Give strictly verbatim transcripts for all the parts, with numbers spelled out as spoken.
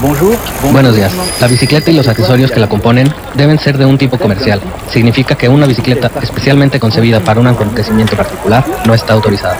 Buenos días. La bicicleta y los accesorios que la componen deben ser de un tipo comercial. Significa que una bicicleta especialmente concebida para un acontecimiento particular no está autorizada.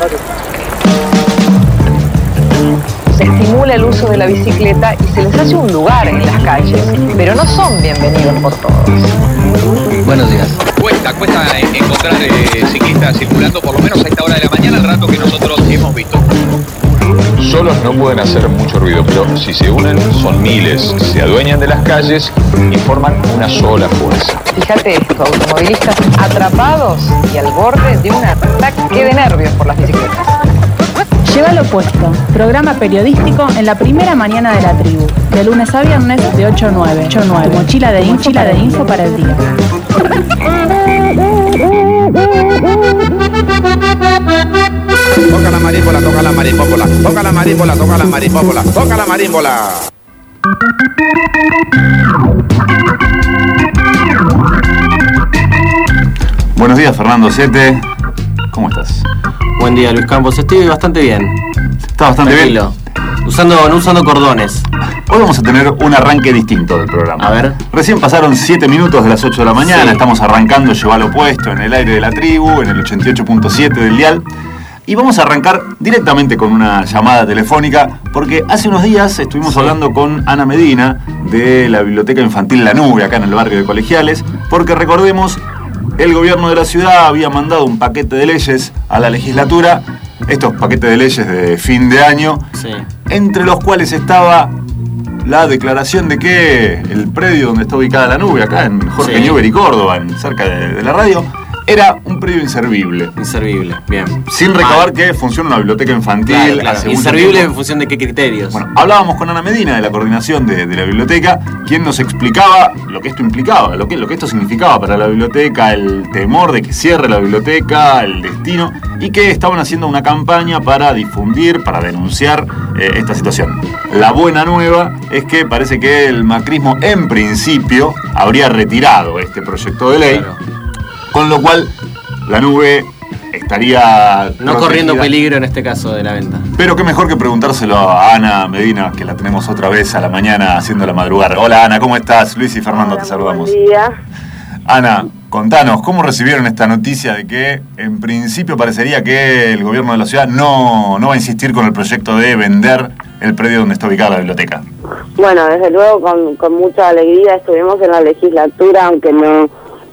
Se estimula el uso de la bicicleta y se les hace un lugar en las calles, pero no son bienvenidos por todos. Buenos días. Cuesta, cuesta encontrar eh, ciclistas circulando por lo menos a esta hora de la mañana, el rato que nosotros hemos visto. Solos no pueden hacer mucho ruido, pero si se unen son miles, se adueñan de las calles y forman una sola fuerza. Fíjate esto, automovilistas atrapados y al borde de un ataque de nervios por las bicicletas. Llévalo puesto, programa periodístico en la primera mañana de la tribu, de lunes a viernes de ocho a nueve. ocho a nueve. Mochila de info, mochila de info para el día. Toca la marímbola, toca la marímbola, toca la marímbola, toca la marímbola, toca la marímbola. Buenos días, Fernando Sete. ¿Cómo estás? Buen día, Luis Campos. Estoy bastante bien. Está bastante Tranquilo. bien. Usando, no usando cordones. Hoy vamos a tener un arranque distinto del programa. A ver. Recién pasaron siete minutos de las ocho de la mañana. Sí. Estamos arrancando Llévalo Puesto en el aire de la tribu, en el ochenta y ocho punto siete del dial. Y vamos a arrancar directamente con una llamada telefónica, porque hace unos días estuvimos Sí. hablando con Ana Medina de la Biblioteca Infantil La Nube, acá en el barrio de Colegiales, porque recordemos, el gobierno de la ciudad había mandado un paquete de leyes a la legislatura, estos paquetes de leyes de fin de año, Sí. entre los cuales estaba la declaración de que el predio donde está ubicada La Nube, acá en Jorge Sí. Newbery y Córdoba, en, cerca de, de la radio, era un predio inservible. Inservible, bien. Sin recabar Mal. que funciona una biblioteca infantil. Claro, claro. hace mucho Inservible tiempo. en función de qué criterios. Bueno, hablábamos con Ana Medina de la coordinación de, de la biblioteca, quien nos explicaba lo que esto implicaba, lo que, lo que esto significaba para la biblioteca, el temor de que cierre la biblioteca, el destino, y que estaban haciendo una campaña para difundir, para denunciar eh, esta situación. La buena nueva es que parece que el macrismo en principio habría retirado este proyecto de ley, Claro. con lo cual la Nube estaría No corriendo protegida. peligro en este caso de la venta. Pero qué mejor que preguntárselo a Ana Medina, que la tenemos otra vez a la mañana haciendo la madrugada. Hola Ana, ¿cómo estás? Luis y Fernando, Hola, te saludamos. Buen día. Ana, contanos, ¿cómo recibieron esta noticia de que en principio parecería que el gobierno de la ciudad no, no va a insistir con el proyecto de vender el predio donde está ubicada la biblioteca? Bueno, desde luego con, con mucha alegría estuvimos en la legislatura, aunque no,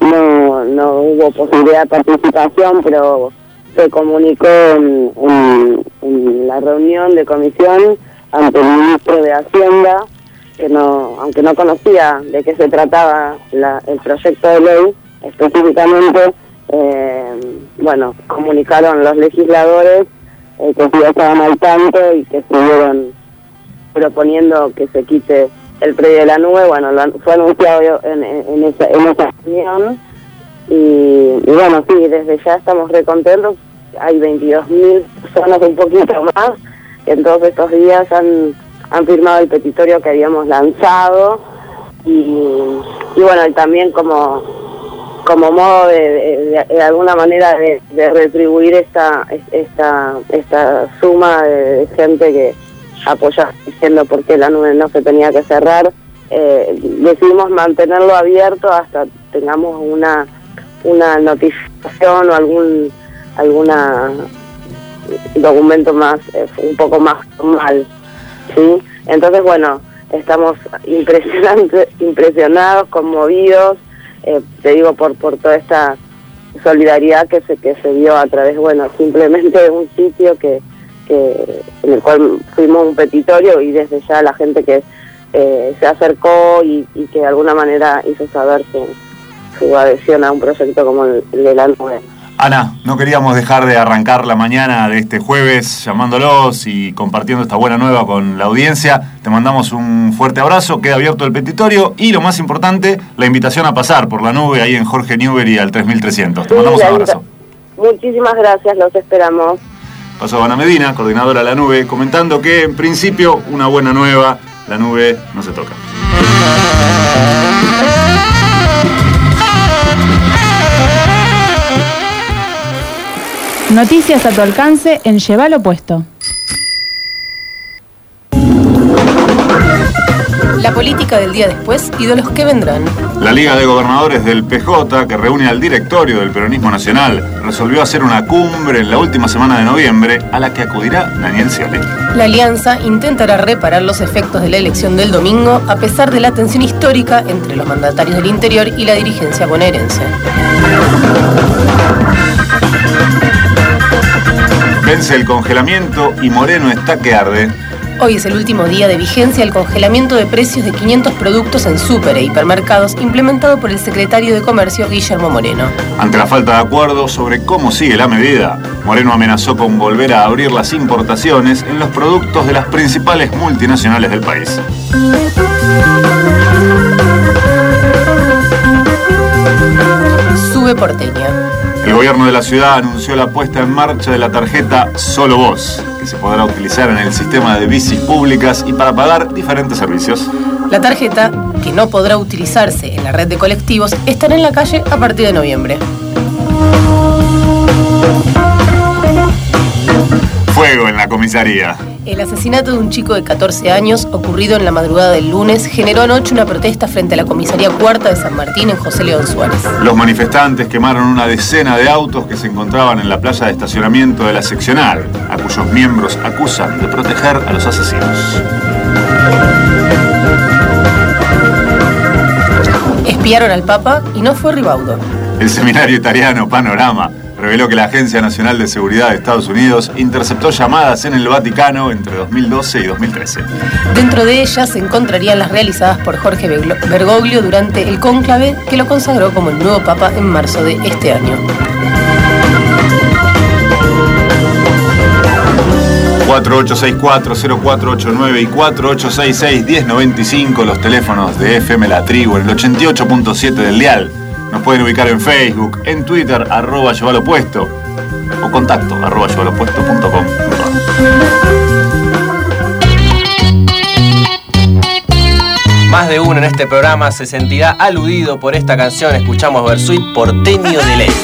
no, no hubo posibilidad de participación, pero se comunicó en, en, en la reunión de comisión ante el ministro de Hacienda, que no, aunque no conocía de qué se trataba la, el proyecto de ley específicamente, eh, bueno, comunicaron los legisladores eh, que ya estaban al tanto y que estuvieron proponiendo que se quite el predio de La Nube. Bueno, lo, fue anunciado en, en, en, esa, en esa reunión y, y bueno, sí, desde ya estamos recontentos. Hay veintidós mil personas, un poquito más, que en todos estos días han, han firmado el petitorio que habíamos lanzado y, y bueno, y también como como modo de, de, de, de alguna manera de, de retribuir esta esta esta suma de, de gente que apoya diciendo por qué La Nube no se tenía que cerrar, eh, decidimos mantenerlo abierto hasta tengamos una una notificación o algún alguna documento más eh, un poco más formal, ¿sí? Entonces, bueno, estamos impresionantes, impresionados, conmovidos, eh, te digo, por por toda esta solidaridad que se que se dio a través, bueno, simplemente de un sitio que, que en el cual fuimos un petitorio y desde ya la gente que eh, se acercó y, y que de alguna manera hizo saber su, su adhesión a un proyecto como el, el de La Nube. Ana, no queríamos dejar de arrancar la mañana de este jueves llamándolos y compartiendo esta buena nueva con la audiencia. Te mandamos un fuerte abrazo, queda abierto el petitorio y lo más importante, la invitación a pasar por La Nube ahí en Jorge Newbery al tres mil trescientos. Te mandamos Sí, un abrazo. Muchísimas gracias, los esperamos. Pasó Ana Medina, coordinadora de La Nube, comentando que en principio una buena nueva, La Nube no se toca. Noticias a tu alcance en Llévalo Puesto. La política del día después y de los que vendrán. La Liga de Gobernadores del P J, que reúne al directorio del Peronismo Nacional, resolvió hacer una cumbre en la última semana de noviembre a la que acudirá Daniel Scioli. La alianza intentará reparar los efectos de la elección del domingo a pesar de la tensión histórica entre los mandatarios del interior y la dirigencia bonaerense. Vence el congelamiento y Moreno está que arde. Hoy es el último día de vigencia del congelamiento de precios de quinientos productos en súper e hipermercados implementado por el secretario de Comercio Guillermo Moreno. Ante la falta de acuerdo sobre cómo sigue la medida, Moreno amenazó con volver a abrir las importaciones en los productos de las principales multinacionales del país. Sube porteña. El gobierno de la ciudad anunció la puesta en marcha de la tarjeta Solo Vos, que se podrá utilizar en el sistema de bicis públicas y para pagar diferentes servicios. La tarjeta, que no podrá utilizarse en la red de colectivos, estará en la calle a partir de noviembre. Fuego en la comisaría. El asesinato de un chico de catorce años, ocurrido en la madrugada del lunes, generó anoche una protesta frente a la comisaría cuarta de San Martín en José León Suárez. Los manifestantes quemaron una decena de autos que se encontraban en la playa de estacionamiento de la seccional, a cuyos miembros acusan de proteger a los asesinos. Espiaron al Papa y no fue Ribaudo. El seminario italiano Panorama reveló que la Agencia Nacional de Seguridad de Estados Unidos interceptó llamadas en el Vaticano entre dos mil doce y dos mil trece. Dentro de ellas se encontrarían las realizadas por Jorge Bergoglio durante el cónclave que lo consagró como el nuevo Papa en marzo de este año. cuatro ocho seis cuatro, cero cuatro ocho nueve y cuatro ocho seis seis, uno cero nueve cinco, los teléfonos de F M La Tribu en el ochenta y ocho punto siete del dial. Nos pueden ubicar en Facebook, en Twitter, arroba llevalopuesto, o contacto, arroba llevalopuesto punto com. Más de uno en este programa se sentirá aludido por esta canción. Escuchamos Versuit Porteño de Ley.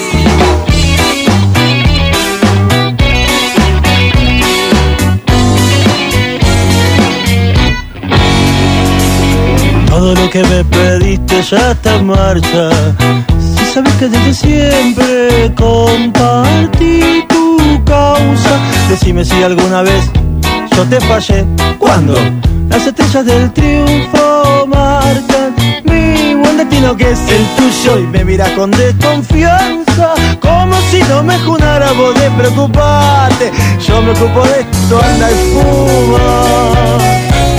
Todo lo que me pediste ya está en marcha. Si sabes que desde siempre compartí tu causa, decime si alguna vez yo te fallé. ¿Cuándo? Las estrellas del triunfo marcan mi buen destino que es el tuyo y me miras con desconfianza, como si no me junara vos de preocuparte. Yo me ocupo de esto, anda y fuma.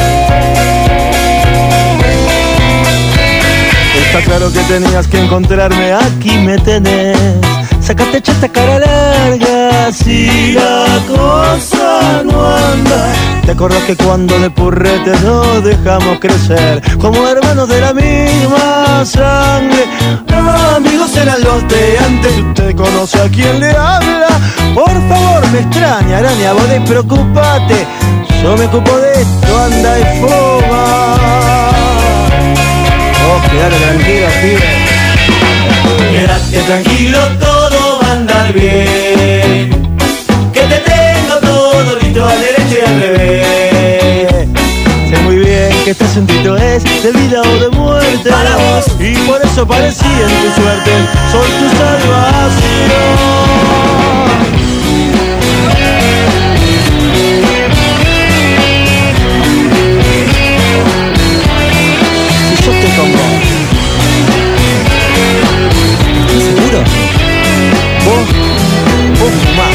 Está claro que tenías que encontrarme, aquí me tenés. Sacaste esta cara larga, si la cosa no anda. ¿Te acordás que cuando de purrete nos dejamos crecer? Como hermanos de la misma sangre. No, amigos eran los de antes. Usted conoce a quien le habla. Por favor, me extraña, araña, vos despreocupate. Yo me ocupo de esto, anda y fuma. Quédate tranquilo, pibe. Quédate tranquilo, todo va a andar bien. Que te tengo todo listo al derecho y al revés. Sé muy bien que este asunto es de vida o de muerte para vos. Y por eso parecía en tu suerte. Soy tu salvación. Con vos. ¿Seguro? Vos, vos fumás.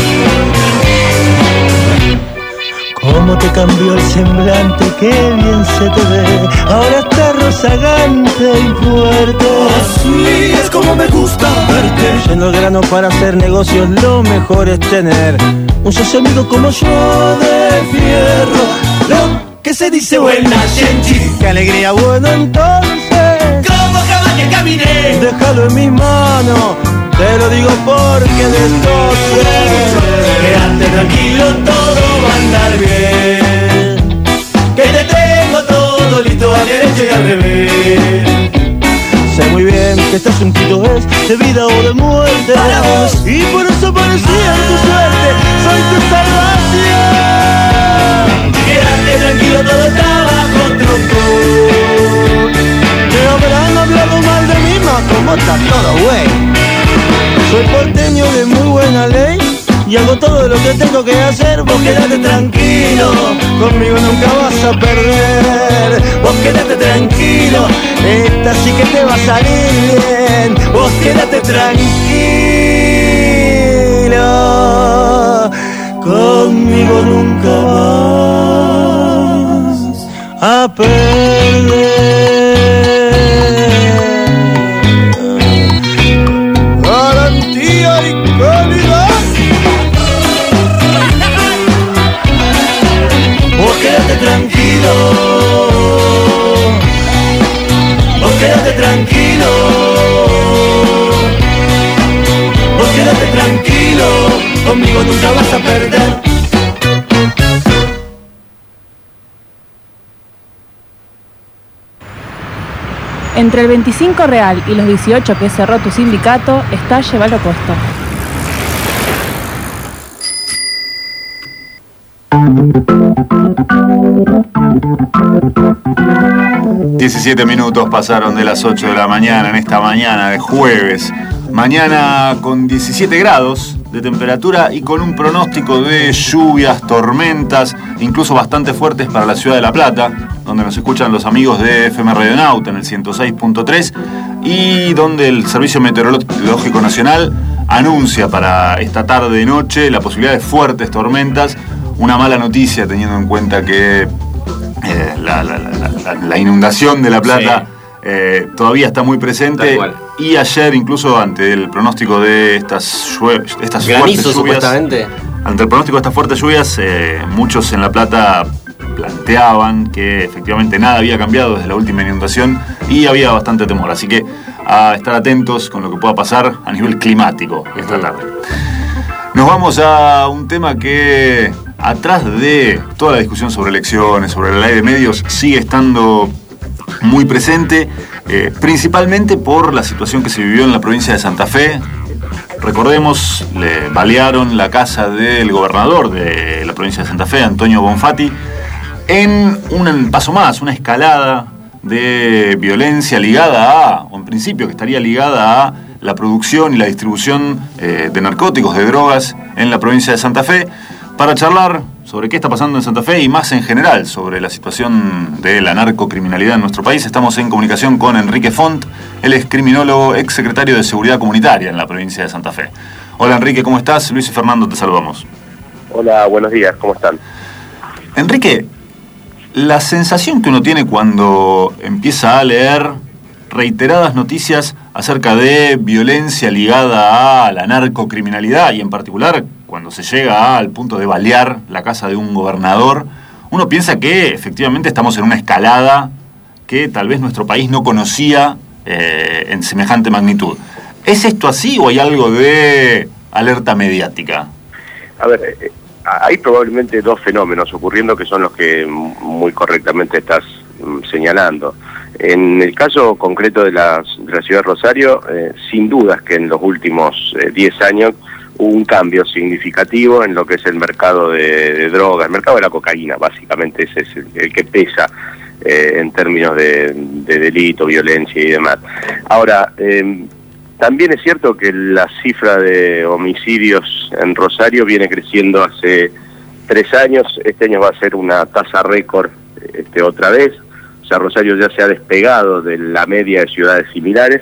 ¿Cómo te cambió el semblante? Qué bien se te ve. Ahora estás rozagante y fuerte. Así es como me gusta verte. Yendo al grano para hacer negocios, lo mejor es tener un socio amigo como yo de fierro. Lo que se dice buena gente. Qué alegría, bueno entonces. Como caballo caminé. Déjalo en mis manos, te lo digo porque de entonces. Quédate tranquilo, todo va a andar bien. Que te tengo todo listo al derecho y al revés. Sé muy bien que este asuntito es de vida o de muerte para vos. Y por eso parecía en tu suerte. Soy tu salvación. Quédate tranquilo, todo está bajo control. y hago todo lo que tengo que hacer. Vos quedate tranquilo, conmigo nunca vas a perder. Vos quedate tranquilo, esta sí que te va a salir bien. Vos quedate tranquilo, conmigo nunca vas a perder. Garantía y calidad. Vos quedate tranquilo, vos quedate tranquilo, vos quedate tranquilo, conmigo nunca vas a perder. Entre el veinticinco real y los dieciocho que cerró tu sindicato está Llévalo Puesto. diecisiete minutos pasaron de las ocho de la mañana en esta mañana de jueves. Mañana con diecisiete grados de temperatura y con un pronóstico de lluvias, tormentas, incluso bastante fuertes para la ciudad de La Plata, donde nos escuchan los amigos de F M Radionauta en el ciento seis punto tres y donde el Servicio Meteorológico Nacional anuncia para esta tarde y noche la posibilidad de fuertes tormentas. Una mala noticia teniendo en cuenta que eh, la, la, la, la, la inundación de La Plata sí. eh, todavía está muy presente. Y ayer, incluso ante el pronóstico de estas, estas fuertes lluvias, supuestamente. Ante el pronóstico de estas fuertes lluvias, eh, muchos en La Plata planteaban que efectivamente nada había cambiado desde la última inundación y había bastante temor. Así que a estar atentos con lo que pueda pasar a nivel climático esta tarde. Nos vamos a un tema que, atrás de toda la discusión sobre elecciones, sobre la ley de medios, sigue estando muy presente, eh, principalmente por la situación que se vivió en la provincia de Santa Fe. Recordemos, le balearon la casa del gobernador de la provincia de Santa Fe, Antonio Bonfatti, en un paso más, una escalada de violencia ligada a, o en principio que estaría ligada a la producción y la distribución eh, de narcóticos, de drogas en la provincia de Santa Fe. Para charlar sobre qué está pasando en Santa Fe y más en general sobre la situación de la narcocriminalidad en nuestro país, estamos en comunicación con Enrique Font. Él es criminólogo, ex secretario de Seguridad Comunitaria en la provincia de Santa Fe. Hola Enrique, ¿cómo estás? Luis y Fernando, te saludamos. Hola, buenos días, ¿cómo están? Enrique, la sensación que uno tiene cuando empieza a leer reiteradas noticias acerca de violencia ligada a la narcocriminalidad y en particular cuando se llega al punto de balear la casa de un gobernador, uno piensa que efectivamente estamos en una escalada que tal vez nuestro país no conocía eh, en semejante magnitud. ¿Es esto así o hay algo de alerta mediática? A ver, eh, hay probablemente dos fenómenos ocurriendo que son los que muy correctamente estás mm, señalando. En el caso concreto de la, de la ciudad de Rosario, eh, sin dudas que en los últimos diez eh, años hubo un cambio significativo en lo que es el mercado de, de drogas, el mercado de la cocaína, básicamente ese es el, el que pesa eh, en términos de, de delito, violencia y demás. Ahora, eh, también es cierto que la cifra de homicidios en Rosario viene creciendo hace tres años, este año va a ser una tasa récord este, otra vez. O sea, Rosario ya se ha despegado de la media de ciudades similares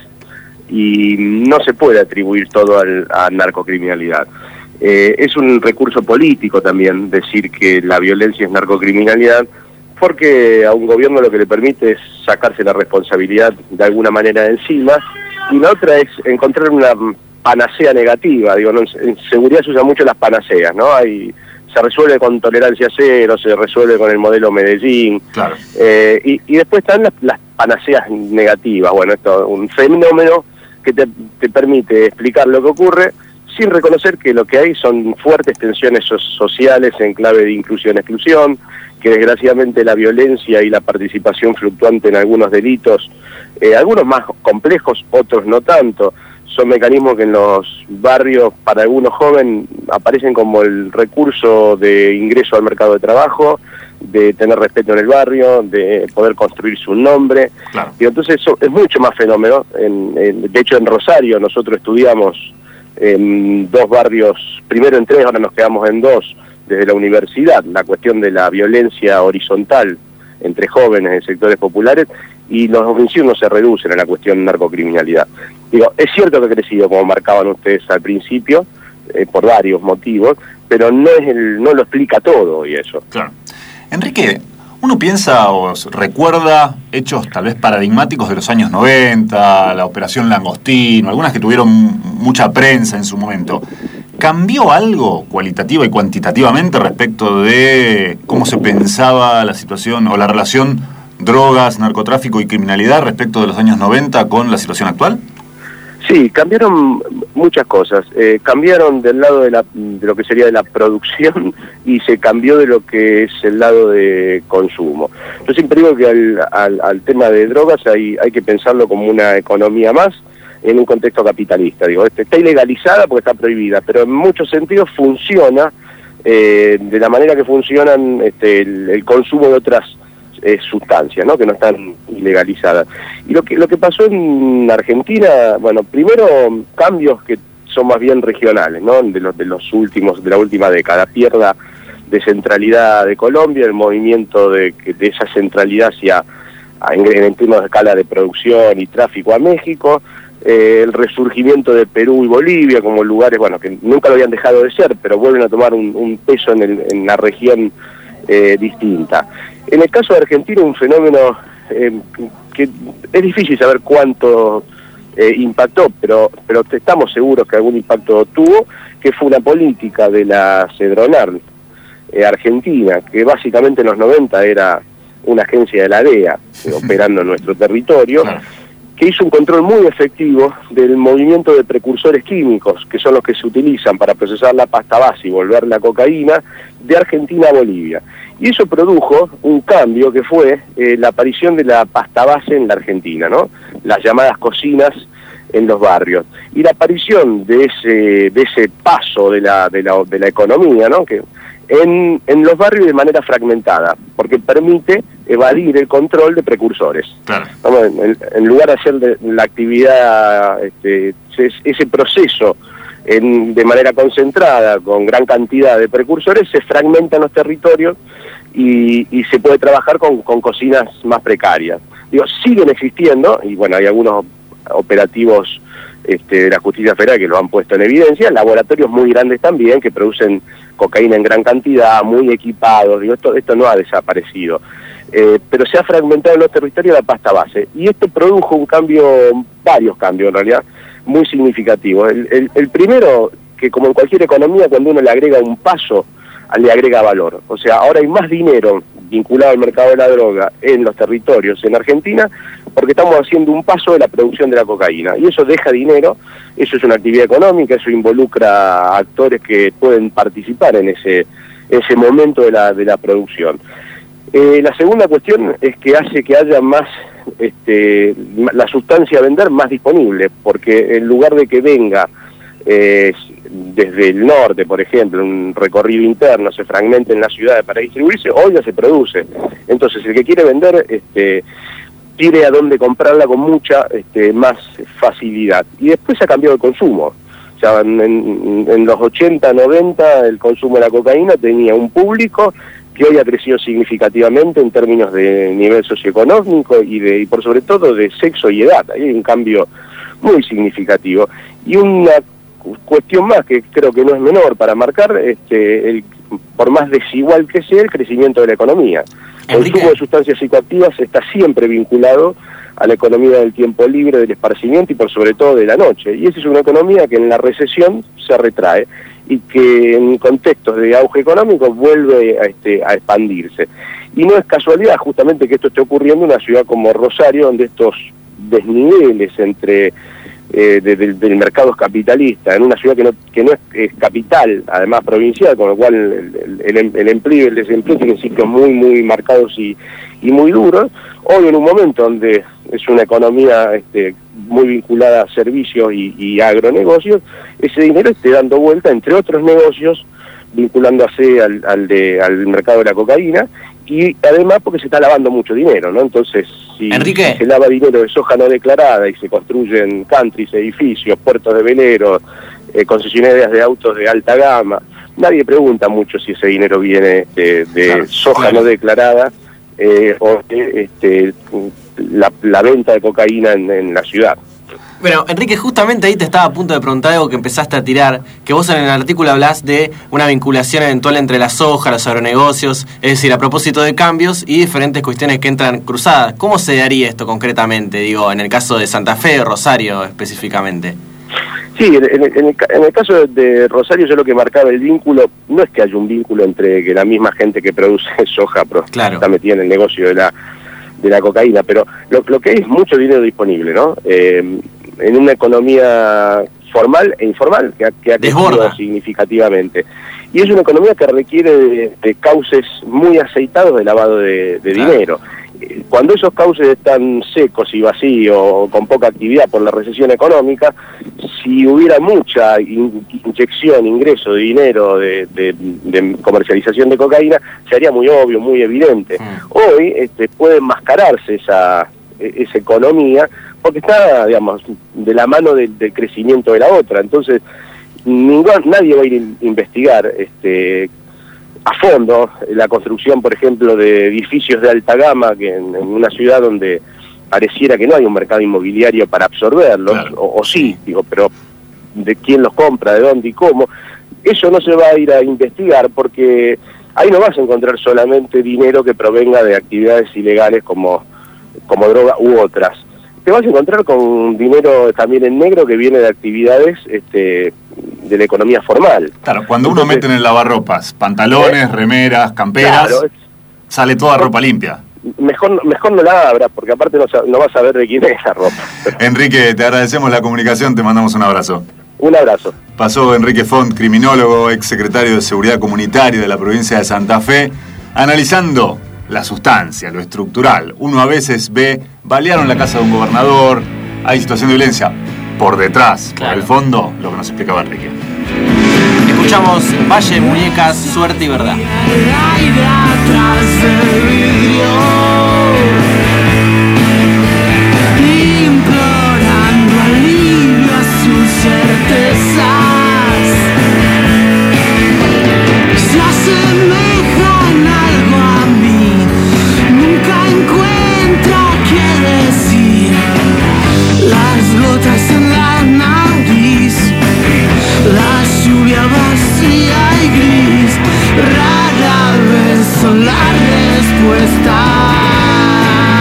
y no se puede atribuir todo al, a narcocriminalidad. Eh, es un recurso político también decir que la violencia es narcocriminalidad, porque a un gobierno lo que le permite es sacarse la responsabilidad de alguna manera de encima, y la otra es encontrar una panacea negativa. Digo, ¿no? En seguridad se usan mucho las panaceas, ¿no? Hay... se resuelve con tolerancia cero, se resuelve con el modelo Medellín, claro. eh, y, y después están las, las panaceas negativas. Bueno, esto es un fenómeno que te, te permite explicar lo que ocurre sin reconocer que lo que hay son fuertes tensiones so sociales en clave de inclusión-exclusión, que desgraciadamente la violencia y la participación fluctuante en algunos delitos, eh, algunos más complejos, otros no tanto, son mecanismos que en los barrios, para algunos jóvenes, aparecen como el recurso de ingreso al mercado de trabajo, de tener respeto en el barrio, de poder construir su nombre. Claro. Y entonces eso es mucho más fenómeno. En, en, de hecho, en Rosario nosotros estudiamos en dos barrios, primero en tres, ahora nos quedamos en dos, desde la universidad, la cuestión de la violencia horizontal entre jóvenes en sectores populares, y los homicidios no se reducen en la cuestión de narcocriminalidad. Digo, es cierto que ha crecido, como marcaban ustedes al principio, eh, por varios motivos, pero no es el, no lo explica todo y eso. Claro. Enrique, uno piensa o recuerda hechos tal vez paradigmáticos de los años noventa, la Operación Langostino, algunas que tuvieron mucha prensa en su momento. ¿Cambió algo cualitativa y cuantitativamente respecto de cómo se pensaba la situación o la relación drogas, narcotráfico y criminalidad respecto de los años noventa con la situación actual? Sí, cambiaron muchas cosas. Eh, cambiaron del lado de, la, de lo que sería de la producción y se cambió de lo que es el lado de consumo. Yo siempre digo que al, al, al tema de drogas hay, hay que pensarlo como una economía más en un contexto capitalista. Digo, este, está ilegalizada porque está prohibida, pero en muchos sentidos funciona eh, de la manera que funcionan este, el, el consumo de otras Eh, sustancias, ¿no? Que no están ilegalizadas. Y lo que lo que pasó en Argentina, bueno, primero cambios que son más bien regionales, ¿no? De los de los últimos de la última década, pierda de centralidad de Colombia, el movimiento de, de esa centralidad hacia en, en términos de escala de producción y tráfico a México, eh, el resurgimiento de Perú y Bolivia como lugares, bueno, que nunca lo habían dejado de ser, pero vuelven a tomar un, un peso en, el, en la región eh, distinta. En el caso de Argentina, un fenómeno eh, que es difícil saber cuánto eh, impactó, pero pero estamos seguros que algún impacto tuvo, que fue una política de la Cedronar eh, Argentina, que básicamente en los noventa era una agencia de la D E A, eh, operando en nuestro territorio, que hizo un control muy efectivo del movimiento de precursores químicos, que son los que se utilizan para procesar la pasta base y volver la cocaína, de Argentina a Bolivia. Y eso produjo un cambio que fue eh, la aparición de la pasta base en la Argentina, ¿no? Las llamadas cocinas en los barrios. Y la aparición de ese de ese paso de la de la, de la economía, ¿no? Que en, en los barrios de manera fragmentada, porque permite evadir el control de precursores. Claro. En, en lugar de hacer de, la actividad, este, ese proceso en, de manera concentrada, con gran cantidad de precursores, se fragmentan los territorios y, y se puede trabajar con, con cocinas más precarias. Digo, siguen existiendo, y bueno, hay algunos operativos este, de la justicia federal que lo han puesto en evidencia, laboratorios muy grandes también que producen cocaína en gran cantidad, muy equipados. Digo, esto, esto no ha desaparecido. Eh, pero se ha fragmentado en los territorios la pasta base. Y esto produjo un cambio, varios cambios en realidad, muy significativos. El, el, el primero, que como en cualquier economía, cuando uno le agrega un paso, le agrega valor. O sea, ahora hay más dinero vinculado al mercado de la droga en los territorios en Argentina, porque estamos haciendo un paso de la producción de la cocaína. Y eso deja dinero, eso es una actividad económica, eso involucra a actores que pueden participar en ese, ese momento de la, de la producción. Eh, la segunda cuestión es que hace que haya más, este, la sustancia a vender más disponible, porque en lugar de que venga eh, desde el norte, por ejemplo, un recorrido interno, se fragmente en las ciudades para distribuirse, hoy ya se produce. Entonces el que quiere vender este, tiene a dónde comprarla con mucha este, más facilidad. Y después ha cambiado el consumo. O sea, en, en, en los ochenta, noventa el consumo de la cocaína tenía un público que hoy ha crecido significativamente en términos de nivel socioeconómico y, de, y por sobre todo de sexo y edad. Ahí hay un cambio muy significativo. Y una cuestión más que creo que no es menor para marcar, este, el, por más desigual que sea, el crecimiento de la economía. El consumo de sustancias psicoactivas está siempre vinculado a la economía del tiempo libre, del esparcimiento y por sobre todo de la noche. Y esa es una economía que en la recesión se retrae y que en contextos de auge económico vuelve a, este, a expandirse. Y no es casualidad justamente que esto esté ocurriendo en una ciudad como Rosario, donde estos desniveles entre eh, de, de, del mercado capitalista, en una ciudad que no, que no es, es capital, además provincial, con lo cual el, el, el, el empleo y el desempleo tienen ciclos muy, muy marcados y, y muy duros. Hoy en un momento donde es una economía este, muy vinculada a servicios y, y agronegocios, ese dinero esté dando vuelta entre otros negocios, vinculándose al, al, de, al mercado de la cocaína, y además porque se está lavando mucho dinero, ¿no? Entonces, si, si se lava dinero de soja no declarada y se construyen countries, edificios, puertos de veleros, eh, concesionarias de autos de alta gama. Nadie pregunta mucho si ese dinero viene de, de claro, soja claro. no declarada eh, o de este, la, la venta de cocaína en, en la ciudad. Bueno, Enrique, justamente ahí te estaba a punto de preguntar algo que empezaste a tirar, que vos en el artículo hablás de una vinculación eventual entre la soja, los agronegocios, es decir, a propósito de cambios y diferentes cuestiones que entran cruzadas. ¿Cómo se daría esto concretamente, digo, en el caso de Santa Fe o Rosario específicamente? Sí, en el, en, el, en el caso de Rosario yo lo que marcaba el vínculo, no es que haya un vínculo entre que la misma gente que produce soja pero claro. está metida en el negocio de la de la cocaína, pero lo, lo que hay es mucho dinero disponible, ¿no? Eh, en una economía formal e informal que ha, que ha crecido significativamente. Y es una economía que requiere de, de cauces muy aceitados de lavado de, de claro. dinero. Cuando esos cauces están secos y vacíos o con poca actividad por la recesión económica, si hubiera mucha in, inyección, ingreso de dinero de, de, de comercialización de cocaína, sería muy obvio, muy evidente. Mm. Hoy este, puede enmascararse esa, esa economía porque está, digamos, de la mano del, del crecimiento de la otra. Entonces, ningún, nadie va a ir a investigar este, a fondo la construcción, por ejemplo, de edificios de alta gama que en, en una ciudad donde pareciera que no hay un mercado inmobiliario para absorberlos, claro. o, o sí, digo, pero de quién los compra, de dónde y cómo. Eso no se va a ir a investigar porque ahí no vas a encontrar solamente dinero que provenga de actividades ilegales como, como droga u otras. Te vas a encontrar con dinero también en negro que viene de actividades este, de la economía formal. Claro, cuando uno Entonces, mete en el lavarropas pantalones, ¿eh? remeras, camperas, claro, es, sale toda ropa limpia. Mejor, mejor no la abras, porque aparte no, no vas a ver de quién es esa ropa. Enrique, te agradecemos la comunicación, te mandamos un abrazo. Un abrazo. Pasó Enrique Font, criminólogo, ex secretario de Seguridad Comunitaria de la provincia de Santa Fe, analizando la sustancia, lo estructural. Uno a veces ve, balearon la casa de un gobernador, hay situación de violencia. Por detrás, claro. por el fondo, lo que nos explicaba Enrique. Escuchamos Valle, Muñecas, Suerte y Verdad. Implorando alivio a sus certezas, se asemejan algo a mí, nunca encuentra qué decir, las gotas en la nariz, la lluvia vacía y gris, rara vez son la respuesta.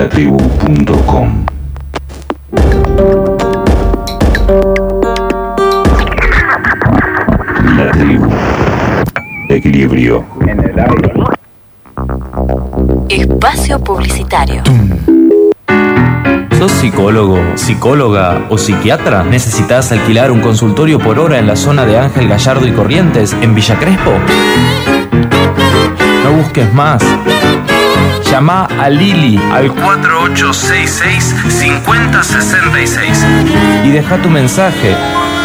la tribu punto com. La tribu. Equilibrio. En el aire. Espacio publicitario. ¿Sos psicólogo, psicóloga o psiquiatra? ¿Necesitas alquilar un consultorio por hora en la zona de Ángel Gallardo y Corrientes, en Villa Crespo? No busques más. Llama a Lili al cuatro ocho seis seis, cinco cero seis seis y deja tu mensaje.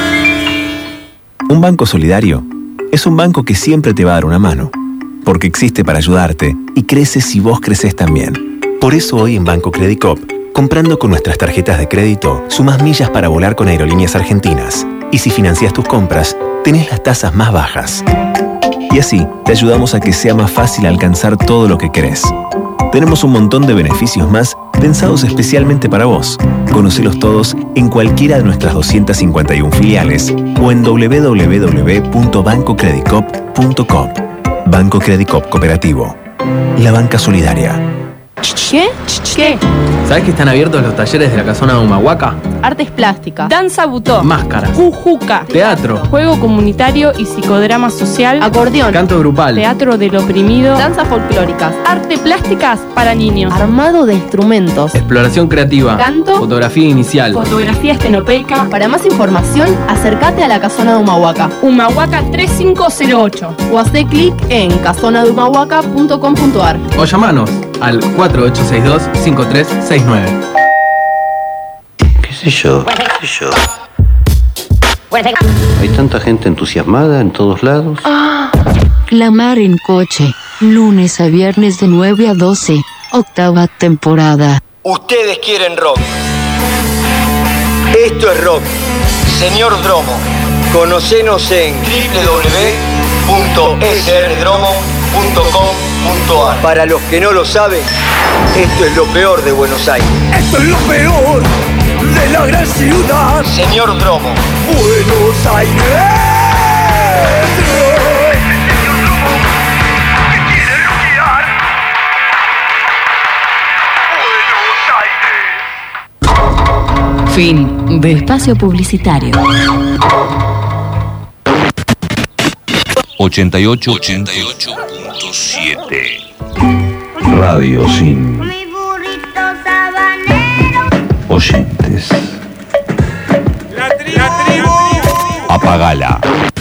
Un banco solidario es un banco que siempre te va a dar una mano, porque existe para ayudarte y crece si vos creces también. Por eso hoy en Banco Credicop, comprando con nuestras tarjetas de crédito, sumás millas para volar con Aerolíneas Argentinas. Y si financias tus compras, tenés las tasas más bajas. Y así, te ayudamos a que sea más fácil alcanzar todo lo que querés. Tenemos un montón de beneficios más pensados especialmente para vos. Conocelos todos en cualquiera de nuestras doscientas cincuenta y una filiales o en doble u doble u doble u punto banco credicop punto com. Banco Credicop Cooperativo. La banca solidaria. ¿Qué? ¿Qué? ¿Sabés que están abiertos los talleres de la Casona de Humahuaca? Artes plásticas, danza butó, Máscaras, jujuca, teatro, juego comunitario y psicodrama social, acordeón, canto grupal, teatro del oprimido, danzas folclóricas, arte plásticas para niños, armado de instrumentos, exploración creativa, canto, fotografía inicial, fotografía estenopeica. Para más información, acércate a la Casona de Humahuaca. Humahuaca tres cinco cero ocho. O hacé clic en casona de humahuaca punto com punto ar. O llamanos al cuatro ocho seis dos, cinco tres seis nueve. ¿Qué sé yo? ¿Qué sé yo? Hay tanta gente entusiasmada en todos lados. Ah, Clamar en coche, lunes a viernes de nueve a doce, octava temporada. Ustedes quieren rock. Esto es rock. Señor Dromo, conocenos en doble u doble u doble u punto s r dromo punto com punto ar. Para los que no lo saben, esto es lo peor de Buenos Aires. Esto es lo peor de la gran ciudad. Señor Dromo, Buenos Aires. Fin de espacio publicitario. ochenta y ocho punto siete. Radio sin oyentes. La tribu. Apagala.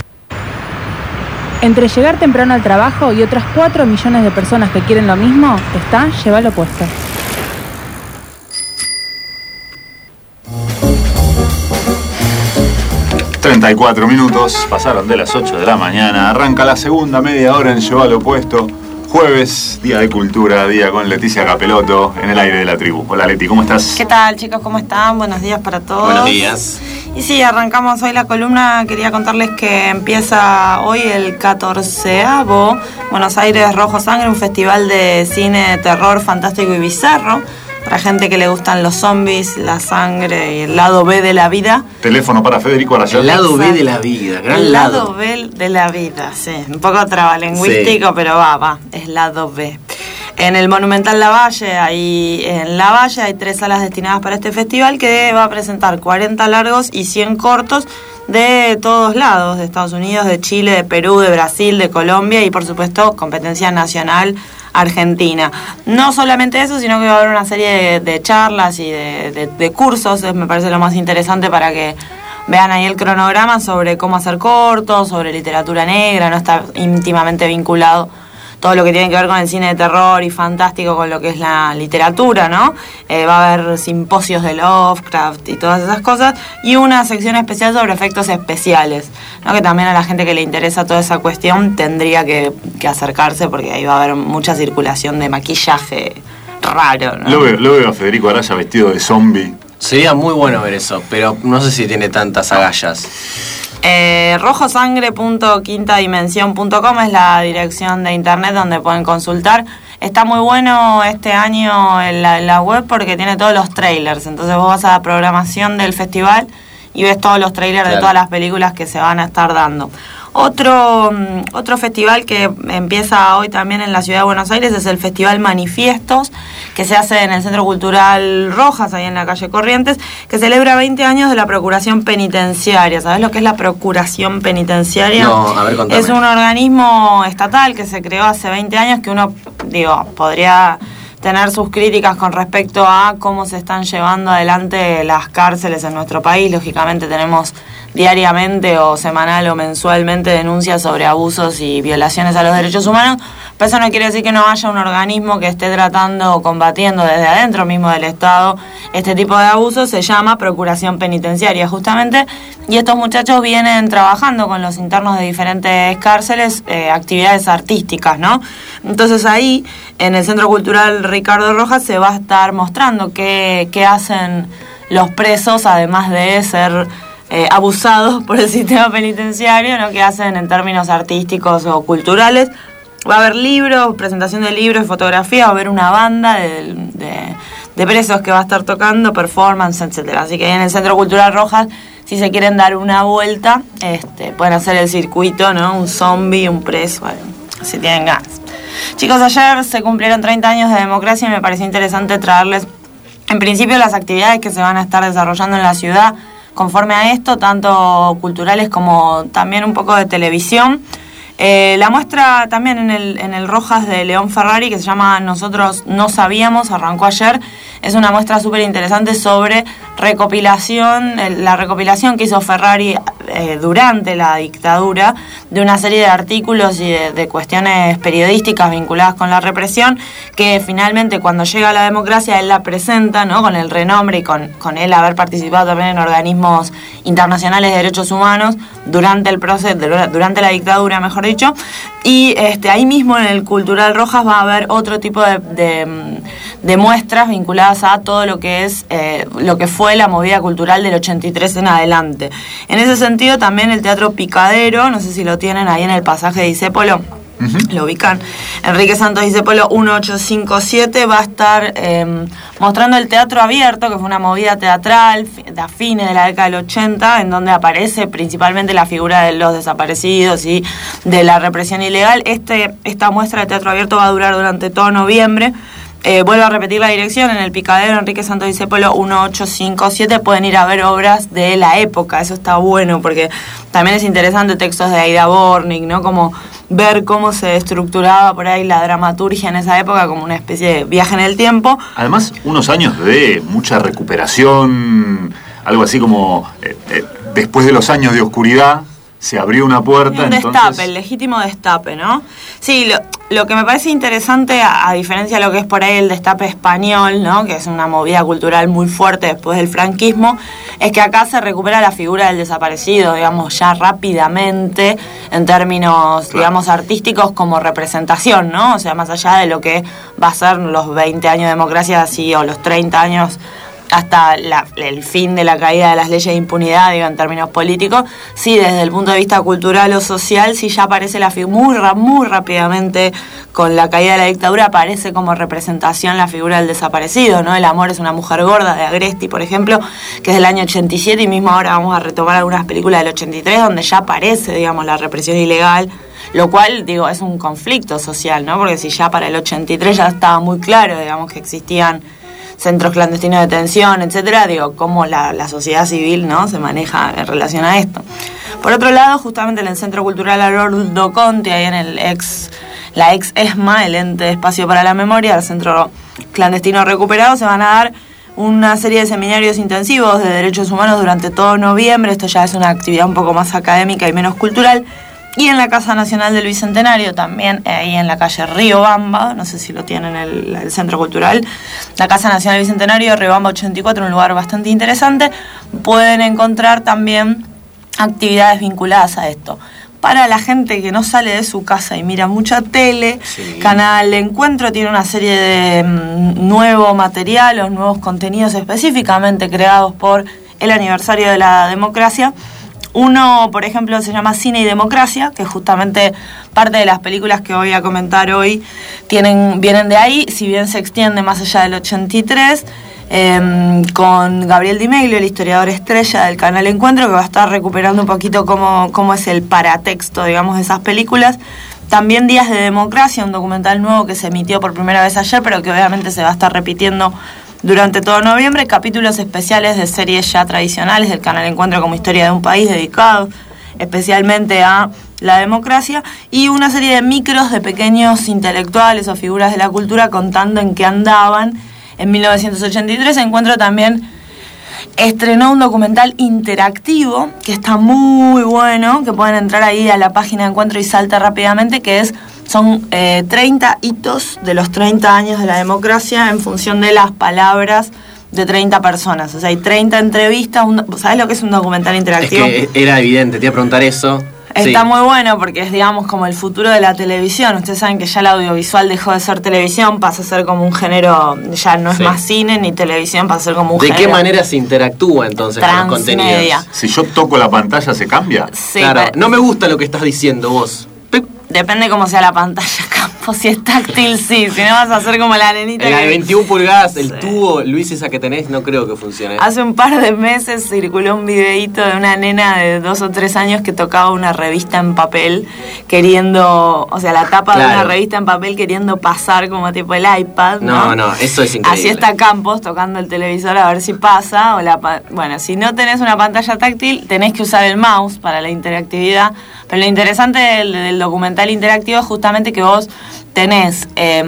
Entre llegar temprano al trabajo y otras cuatro millones de personas que quieren lo mismo, está Llévalo Puesto. treinta y cuatro minutos, pasaron de las ocho de la mañana, arranca la segunda media hora en Llévalo Puesto, jueves, día de cultura, día con Leticia Capelotto, en el aire de la tribu. Hola Leti, ¿cómo estás? ¿Qué tal, chicos? ¿Cómo están? Buenos días para todos. Buenos días. Y sí, arrancamos hoy la columna. Quería contarles que empieza hoy el catorceavo Buenos Aires Rojo Sangre, un festival de cine, terror, fantástico y bizarro. Para gente que le gustan los zombies, la sangre y el lado B de la vida. Teléfono para Federico Araya. El lado B de la vida, gran el lado. lado B de la vida, sí. Un poco trabalingüístico, sí. Pero va, va, es lado B. En el Monumental Lavalle, ahí en Lavalle hay tres salas destinadas para este festival que va a presentar cuarenta largos y cien cortos de todos lados, de Estados Unidos, de Chile, de Perú, de Brasil, de Colombia y por supuesto competencia nacional argentina. No solamente eso, sino que va a haber una serie de, de charlas y de, de, de cursos, me parece lo más interesante para que vean ahí el cronograma sobre cómo hacer cortos, sobre literatura negra, no está íntimamente vinculado todo lo que tiene que ver con el cine de terror y fantástico con lo que es la literatura, ¿no? Eh, va a haber simposios de Lovecraft y todas esas cosas, y una sección especial sobre efectos especiales, ¿no? Que también a la gente que le interesa toda esa cuestión tendría que, que acercarse, porque ahí va a haber mucha circulación de maquillaje raro, ¿no? Lo veo, lo veo a Federico Araya vestido de zombie. Sería muy bueno ver eso, pero no sé si tiene tantas agallas. Eh, rojosangre punto quinta dimensión punto com es la dirección de internet donde pueden consultar. Está muy bueno este año en la, en la web porque tiene todos los trailers. Entonces vos vas a la programación del festival y ves todos los trailers, claro, de todas las películas que se van a estar dando. Otro, otro festival que empieza hoy también en la ciudad de Buenos Aires es el Festival Manifiestos, que se hace en el Centro Cultural Rojas, ahí en la calle Corrientes, que celebra veinte años de la Procuración Penitenciaria. ¿Sabés lo que es la Procuración Penitenciaria? No, a ver, contame. Es un organismo estatal que se creó hace veinte años que uno, digo, podría tener sus críticas con respecto a cómo se están llevando adelante las cárceles en nuestro país. Lógicamente tenemos diariamente o semanal o mensualmente denuncias sobre abusos y violaciones a los derechos humanos, pero eso no quiere decir que no haya un organismo que esté tratando o combatiendo desde adentro mismo del Estado este tipo de abusos. Se llama Procuración Penitenciaria justamente, y estos muchachos vienen trabajando con los internos de diferentes cárceles eh, actividades artísticas, ¿no? Entonces ahí, en el Centro Cultural Ricardo Rojas, se va a estar mostrando qué, qué hacen los presos, además de ser Eh, abusados por el sistema penitenciario, ¿no? Que hacen en términos artísticos o culturales. Va a haber libros, presentación de libros, fotografía, va a haber una banda de, de, de presos que va a estar tocando, performance, etcétera. Así que en el Centro Cultural Rojas, si se quieren dar una vuelta, este, pueden hacer el circuito, ¿no? Un zombie, un preso, bueno, si tienen ganas. Chicos, ayer se cumplieron treinta años de democracia y me pareció interesante traerles, en principio, las actividades que se van a estar desarrollando en la ciudad conforme a esto, tanto culturales como también un poco de televisión. Eh, la muestra también en el, en el Rojas de León Ferrari, que se llama Nosotros No Sabíamos, arrancó ayer. Es una muestra súper interesante sobre recopilación, la recopilación que hizo Ferrari eh, durante la dictadura de una serie de artículos y de, de cuestiones periodísticas vinculadas con la represión, que finalmente cuando llega a la democracia él la presenta, ¿no? Con el renombre y con, con él haber participado también en organismos internacionales de derechos humanos durante el proceso, durante la dictadura, mejor dicho. Y este, ahí mismo en el Cultural Rojas va a haber otro tipo de, de, de muestras vinculadas a todo lo que es eh, lo que fue la movida cultural del ochenta y tres en adelante. En ese sentido también el Teatro Picadero, no sé si lo tienen ahí en el pasaje de Discépolo, uh-huh. Lo ubican, Enrique Santos Discépolo mil ochocientos cincuenta y siete, va a estar eh, mostrando el teatro abierto, que fue una movida teatral de a fines de la década del ochenta, en donde aparece principalmente la figura de los desaparecidos y de la represión ilegal. Este, esta muestra de teatro abierto va a durar durante todo noviembre. Eh, vuelvo a repetir la dirección, en el Picadero Enrique Santos Discépolo mil ochocientos cincuenta y siete pueden ir a ver obras de la época. Eso está bueno porque también es interesante textos de Aida Bornik, ¿no? Como ver cómo se estructuraba por ahí la dramaturgia en esa época como una especie de viaje en el tiempo. Además, unos años de mucha recuperación, algo así como eh, eh, después de los años de oscuridad se abrió una puerta. Un destape, entonces... el legítimo destape, ¿no? Sí, lo, lo que me parece interesante, a, a diferencia de lo que es por ahí el destape español, ¿no? Que es una movida cultural muy fuerte después del franquismo, es que acá se recupera la figura del desaparecido, digamos, ya rápidamente, en términos, claro, digamos, artísticos como representación, ¿no? O sea, más allá de lo que va a ser los veinte años de democracia, así, o los treinta años hasta la, el fin de la caída de las leyes de impunidad, digo, en términos políticos, sí, desde el punto de vista cultural o social, sí ya aparece la figura, muy, muy rápidamente, con la caída de la dictadura, aparece como representación la figura del desaparecido, ¿no? El amor es una mujer gorda, de Agresti, por ejemplo, que es del año ochenta y siete, y mismo ahora vamos a retomar algunas películas del ochenta y tres, donde ya aparece, digamos, la represión ilegal, lo cual, digo, es un conflicto social, ¿no? Porque si ya para el ochenta y tres ya estaba muy claro, digamos, que existían centros clandestinos de detención, etcétera, digo, cómo la, la sociedad civil, ¿no? Se maneja en relación a esto. Por otro lado, justamente en el Centro Cultural Haroldo Conti, ahí en el ex, la ex ESMA, el ente de espacio para la memoria, el Centro Clandestino Recuperado, se van a dar una serie de seminarios intensivos de derechos humanos durante todo noviembre. Esto ya es una actividad un poco más académica y menos cultural. Y en la Casa Nacional del Bicentenario, también ahí en la calle Riobamba, no sé si lo tienen el, el Centro Cultural, la Casa Nacional del Bicentenario, Riobamba ochenta y cuatro, un lugar bastante interesante, pueden encontrar también actividades vinculadas a esto. Para la gente que no sale de su casa y mira mucha tele, sí, Canal Encuentro tiene una serie de um, nuevo material o nuevos contenidos específicamente creados por el aniversario de la democracia. Uno, por ejemplo, se llama Cine y Democracia, que justamente parte de las películas que voy a comentar hoy tienen, vienen de ahí, si bien se extiende más allá del ochenta y tres. eh, con Gabriel Di Meglio, el historiador estrella del canal Encuentro, que va a estar recuperando un poquito cómo, cómo es el paratexto, digamos, de esas películas. También Días de Democracia, un documental nuevo que se emitió por primera vez ayer, pero que obviamente se va a estar repitiendo durante todo noviembre. Capítulos especiales de series ya tradicionales del canal Encuentro, como Historia de un País, dedicado especialmente a la democracia, y una serie de micros de pequeños intelectuales o figuras de la cultura contando en qué andaban en mil novecientos ochenta y tres. Encuentro también estrenó un documental interactivo que está muy bueno, que pueden entrar ahí a la página de Encuentro y salta rápidamente, que es son eh, treinta hitos de los treinta años de la democracia en función de las palabras de treinta personas. O sea, hay treinta entrevistas. Un, ¿sabes lo que es un documental interactivo? Es que era evidente, te iba a preguntar eso. Está Sí. muy bueno porque es, digamos, como el futuro de la televisión. Ustedes saben que ya el audiovisual dejó de ser televisión, pasa a ser como un género, ya no es Sí. más cine ni televisión, pasa a ser como un ¿De género. qué manera se interactúa entonces con los Transmedia. contenidos? Si yo toco la pantalla, ¿se cambia? Sí, claro, pero- no me gusta lo que estás diciendo vos. Depende cómo sea la pantalla, Campo. Si es táctil, sí. Si no, vas a hacer como la nenita. La de que- veintiún pulgadas, el tubo, Luis, esa que tenés, no creo que funcione. Hace un par de meses circuló un videíto de una nena de dos o tres años que tocaba una revista en papel, queriendo, o sea, la tapa de Claro. una revista en papel queriendo pasar como tipo el iPad, ¿no? No, no, eso es increíble. Así está Campos tocando el televisor a ver si pasa. O la pa- bueno, si no tenés una pantalla táctil, tenés que usar el mouse para la interactividad. Pero lo interesante del, del documental interactivo es justamente que vos tenés eh,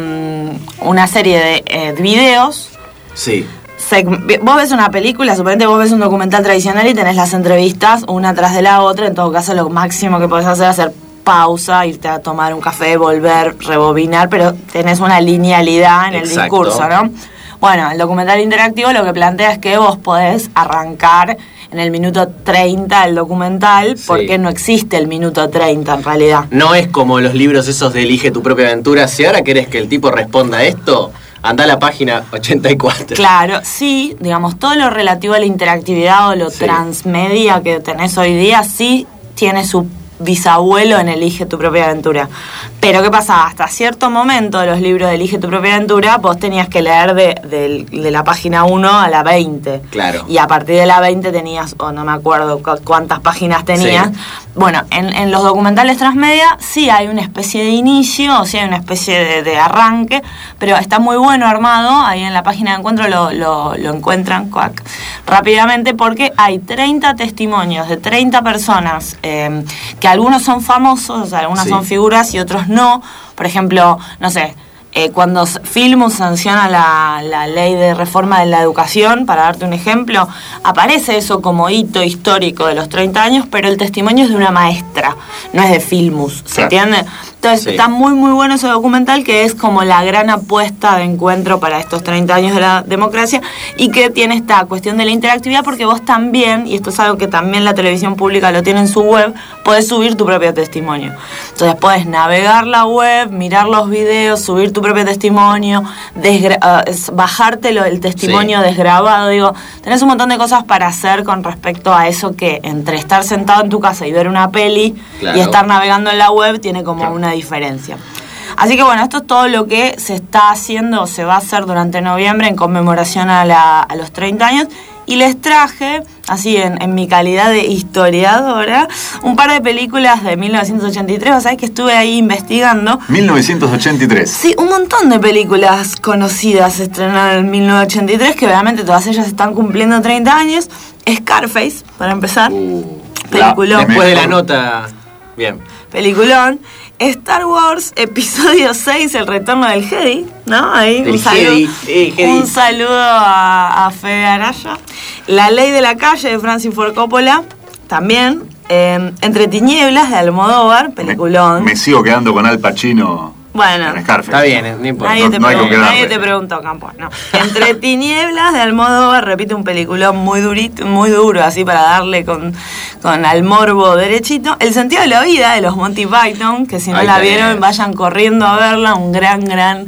una serie de eh, videos. Sí. Seg- vos ves una película, suponete vos ves un documental tradicional y tenés las entrevistas una tras de la otra. En todo caso, lo máximo que podés hacer es hacer pausa, irte a tomar un café, volver, rebobinar, pero tenés una linealidad en el Exacto. discurso, ¿no? Bueno, el documental interactivo lo que plantea es que vos podés arrancar en el minuto treinta el documental, porque no existe el minuto treinta en realidad. No es como los libros esos de Elige tu propia aventura. Si ahora querés que el tipo responda a esto, anda a la página ochenta y cuatro. Claro, sí, digamos, todo lo relativo a la interactividad o lo Sí. transmedia que tenés hoy día, sí tiene su bisabuelo en Elige tu propia aventura. Pero ¿qué pasaba? Hasta cierto momento de los libros de Elige tu propia aventura, vos tenías que leer de, de, de la página uno a la veinte. Claro. Y a partir de la veinte tenías, o no me acuerdo cu- cuántas páginas tenías. Sí. Bueno, en, en los documentales transmedia sí hay una especie de inicio, o sí hay una especie de, de arranque, pero está muy bueno armado. Ahí en la página de Encuentro lo, lo, lo encuentran cuac, rápidamente, porque hay treinta testimonios de treinta personas, eh, que algunos son famosos, o sea, algunas Sí. son figuras y otros no. Por ejemplo, no sé, eh, cuando s- Filmus sanciona la, la ley de reforma de la educación, para darte un ejemplo, aparece eso como hito histórico de los treinta años, pero el testimonio es de una maestra, no es de Filmus, ¿se Claro. entiende? Entonces Sí. está muy muy bueno ese documental, que es como la gran apuesta de Encuentro para estos treinta años de la democracia, y que tiene esta cuestión de la interactividad, porque vos también, y esto es algo que también la televisión pública lo tiene en su web, podés subir tu propio testimonio. Entonces podés navegar la web, mirar los videos, subir tu propio testimonio, desgra- ah, es- bajártelo el testimonio Sí. desgrabado, digo, tenés un montón de cosas para hacer con respecto a eso, que entre estar sentado en tu casa y ver una peli Claro. y estar navegando en la web tiene como una diferencia. Así que bueno, esto es todo lo que se está haciendo o se va a hacer durante noviembre en conmemoración a, la, a los treinta años. Y les traje, así en, en mi calidad de historiadora, un par de películas de mil novecientos ochenta y tres. O sea, que estuve ahí investigando. mil novecientos ochenta y tres. Sí, un montón de películas conocidas se estrenaron en mil novecientos ochenta y tres, que obviamente todas ellas están cumpliendo treinta años. Scarface, para empezar. Peliculón. Después de la nota. Bien. Peliculón. Star Wars Episodio seis, El Retorno del Jedi, ¿no? Ahí El un saludo, Jedi, eh, Jedi. un saludo a, a Fede Araya. La Ley de la Calle de Francis Ford Coppola, también. Eh, Entre Tinieblas de Almodóvar, peliculón. Me sigo quedando con Al Pacino Bueno, en Scarface. Está bien, no importa. Nadie, No- te, no hay con preguntó, qué nadie darle. te preguntó, Campos, no. Entre Tinieblas de Almodóvar, repite, un peliculón muy durito, muy duro, así para darle con, con al morbo derechito. El Sentido de la Vida de los Monty Python, que si no Ahí la tenés. vieron, vayan corriendo a verla, un gran, gran...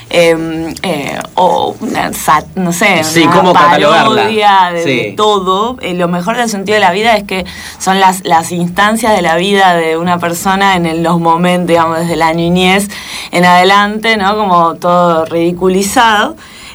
Eh, eh, o una sat- no sé, Sí, una ¿cómo catalogarla? parodia de, Sí. de todo. Eh, lo mejor del Sentido de la Vida es que son las, las instancias de la vida de una persona en el- los momentos, digamos, desde la niñez en adelante, ¿no? Como todo ridiculizado.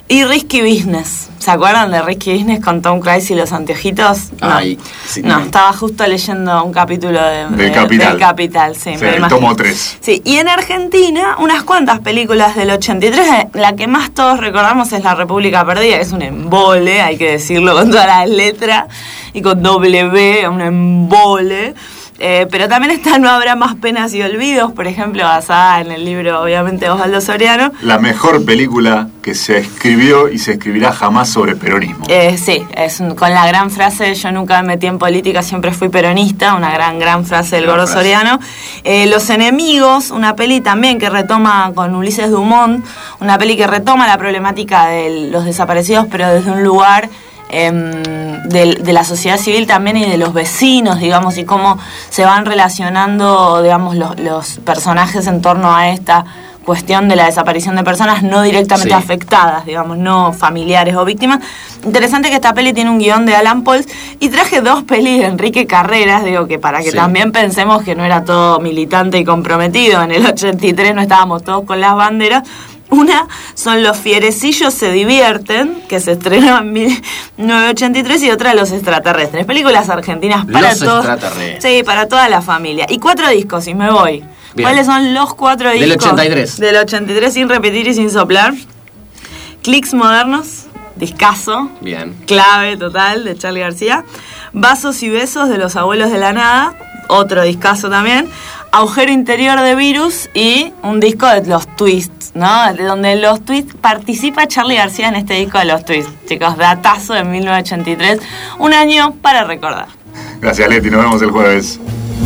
Y Risky Business. ¿Se acuerdan de Risky Business con Tom Cruise y los anteojitos? No, Ay, sí, no estaba justo leyendo un capítulo de, Del de- Capital. del Capital, sí, Sí, me el imagino. tomo tres. Sí, y en Argentina, unas cuantas películas del ochenta y tres, la que más todos recordamos es La República Perdida, que es un embole, hay que decirlo con todas las letras, y con W, un embole. Eh, pero también está No habrá más penas y olvidos, por ejemplo, basada en el libro, obviamente, de Osvaldo Soriano. La mejor película que se escribió y se escribirá jamás sobre peronismo. Eh, sí, es un- con la gran frase, yo nunca me metí en política, siempre fui peronista, una gran, gran frase del Gran gordo frase. Soriano. Eh, Los enemigos, una peli también que retoma con Ulises Dumont, una peli que retoma la problemática de los desaparecidos, pero desde un lugar em, de, de la sociedad civil también y de los vecinos, digamos, y cómo se van relacionando, digamos, los, los personajes en torno a esta cuestión de la desaparición de personas no directamente Sí. afectadas, digamos, no familiares o víctimas. Interesante que esta peli tiene un guión de Alan Pauls y traje dos pelis de Enrique Carreras, digo que para que Sí. también pensemos que no era todo militante y comprometido, en el ochenta y tres no estábamos todos con las banderas. Una son Los Fierecillos se divierten, que se estrenó en mil novecientos ochenta y tres, y otra Los Extraterrestres. Películas argentinas para Los todos. Extraterrestres. Sí, para toda la familia. Y cuatro discos, y me voy. Bien. ¿Cuáles son los cuatro Del discos? ochenta y tres. Del ochenta y tres, sin repetir y sin soplar. Clics Modernos, discazo, Bien. clave total, de Charly García. Vasos y besos de Los Abuelos de la Nada, otro discazo también. Agujero Interior de Virus y un disco de Los Twists, ¿no? De donde Los Twists participa Charly García en este disco de Los Twists. Chicos, datazo de mil novecientos ochenta y tres, un año para recordar. Gracias, Leti. Nos vemos el jueves.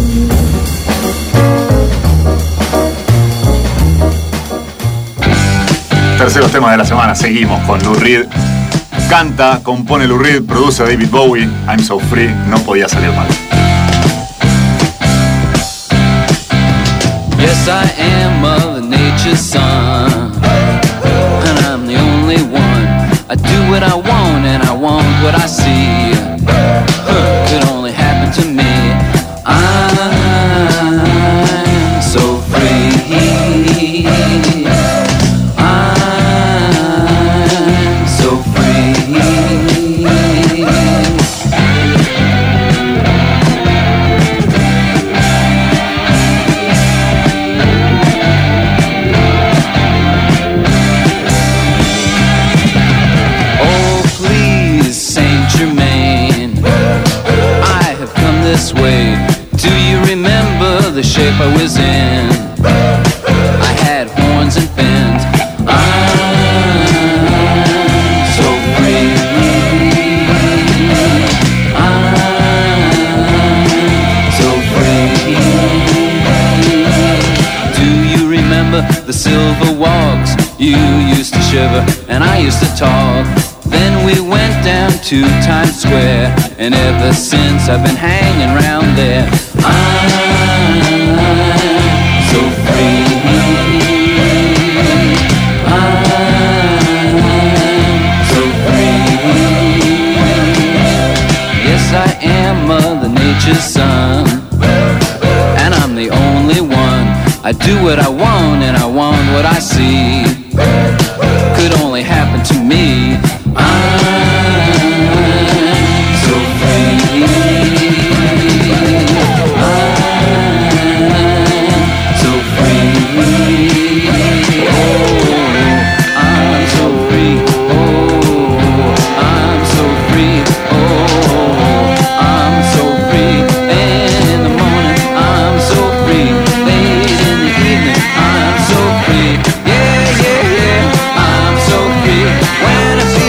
Terceros temas de la semana. Seguimos con Lou Reed. Canta, compone Lou Reed, produce David Bowie. I'm So Free. No podía salir mal. Yes, I am Mother Nature's son, and I'm the only one. I do what I want, and I want what I see. Huh, could only happen to me. I'm so free. I'm so free. Oh, please, Saint Germain, I have come this way. Do you remember the shape I was in? I had horns and fins. I'm so free. I'm so free. Do you remember the silver walks? You used to shiver and I used to talk. Then we went down to Times Square, and ever since I've been hanging around there. I'm so free. I'm so free. Yes, I am Mother Nature's son, and I'm the only one. I do what I want, and I want what I see. Could only happen to me. I'm so free. I'm so free. Oh, I'm so free. Oh, I'm so free. Oh, I'm so free. And in the morning, I'm so free. Late in the evening, I'm so free. Yeah, yeah, yeah. I'm so free. When I see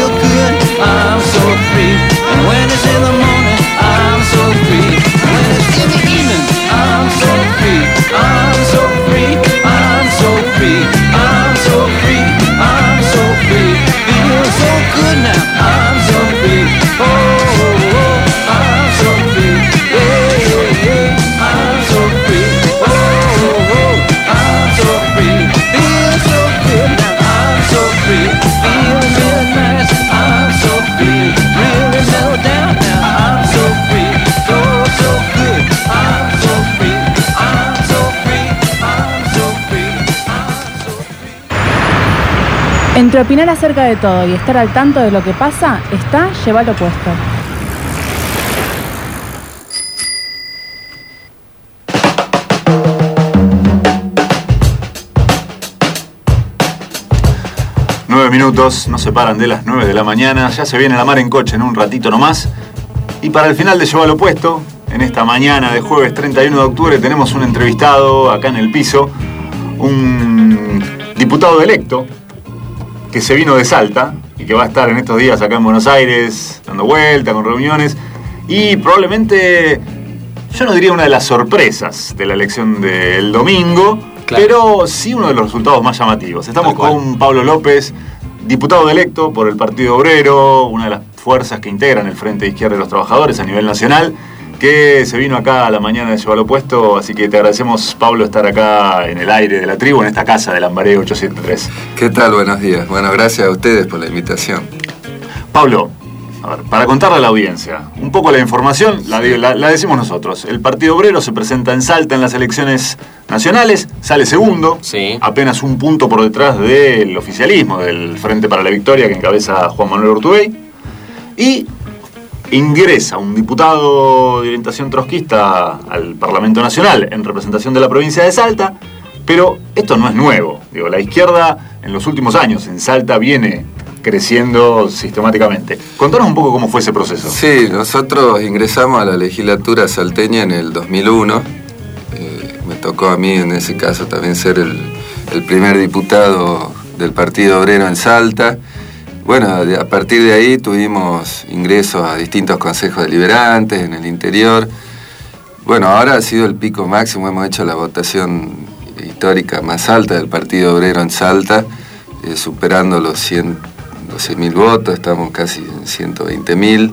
Entre opinar acerca de todo y estar al tanto de lo que pasa, está Llévalo Puesto. Nueve minutos, nos separan de las nueve de la mañana, ya se viene la mar en coche en un ratito nomás. Y para el final de Llévalo Puesto, en esta mañana de jueves treinta y uno de octubre, tenemos un entrevistado acá en el piso, un diputado electo que se vino de Salta y que va a estar en estos días acá en Buenos Aires dando vuelta con reuniones y probablemente, yo no diría una de las sorpresas de la elección del domingo, claro, pero sí uno de los resultados más llamativos. Estamos con Pablo López, diputado electo por el Partido Obrero, una de las fuerzas que integran el Frente de Izquierda de los Trabajadores a nivel nacional, que se vino acá a la mañana de Llévalo Puesto, así que te agradecemos, Pablo, estar acá en el aire de la tribu, en esta casa de Lambaré ochocientos tres. ¿Qué tal? Buenos días. Bueno, gracias a ustedes por la invitación. Pablo, a ver, para contarle a la audiencia, un poco la información, la, la, la decimos nosotros. El Partido Obrero se presenta en Salta en las elecciones nacionales, sale segundo, sí, apenas un punto por detrás del oficialismo, del Frente para la Victoria, que encabeza Juan Manuel Urtubey, y ingresa un diputado de orientación trotskista al Parlamento Nacional en representación de la provincia de Salta, pero esto no es nuevo. Digo, la izquierda en los últimos años en Salta viene creciendo sistemáticamente. Contanos un poco cómo fue ese proceso. Sí, nosotros ingresamos a la legislatura salteña en el dos mil uno. Eh, me tocó a mí en ese caso también ser el, el primer diputado del Partido Obrero en Salta. Bueno, a partir de ahí tuvimos ingresos a distintos consejos deliberantes en el interior. Bueno, ahora ha sido el pico máximo, hemos hecho la votación histórica más alta del Partido Obrero en Salta, eh, superando los ciento doce mil votos, estamos casi en ciento veinte mil.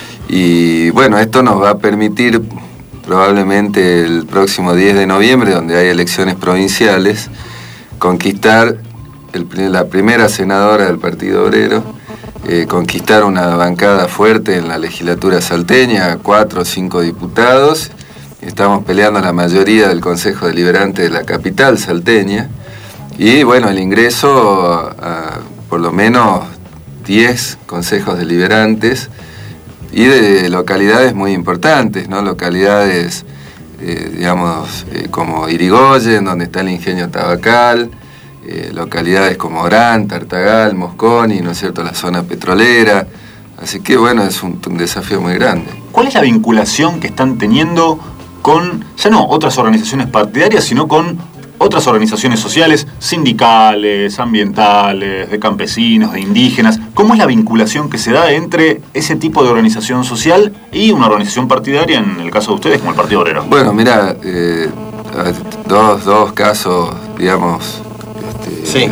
Y bueno, esto nos va a permitir probablemente el próximo diez de noviembre, donde hay elecciones provinciales, conquistar El, la primera senadora del Partido Obrero, eh, conquistar una bancada fuerte en la legislatura salteña, cuatro o cinco diputados. Estamos peleando la mayoría del Consejo Deliberante de la capital salteña. Y bueno, el ingreso a, a por lo menos diez consejos deliberantes y de localidades muy importantes, ¿no? Localidades, eh, digamos, eh, como Irigoyen, donde está el ingenio tabacal, Eh, localidades como Orán, Tartagal, Mosconi, ¿no es cierto?, la zona petrolera. Así que bueno, es un, un desafío muy grande. ¿Cuál es la vinculación que están teniendo con, ya no otras organizaciones partidarias, sino con otras organizaciones sociales, sindicales, ambientales, de campesinos, de indígenas? ¿Cómo es la vinculación que se da entre ese tipo de organización social y una organización partidaria, en el caso de ustedes, como el Partido Obrero? Bueno, mira, eh, dos, dos casos, digamos... Sí.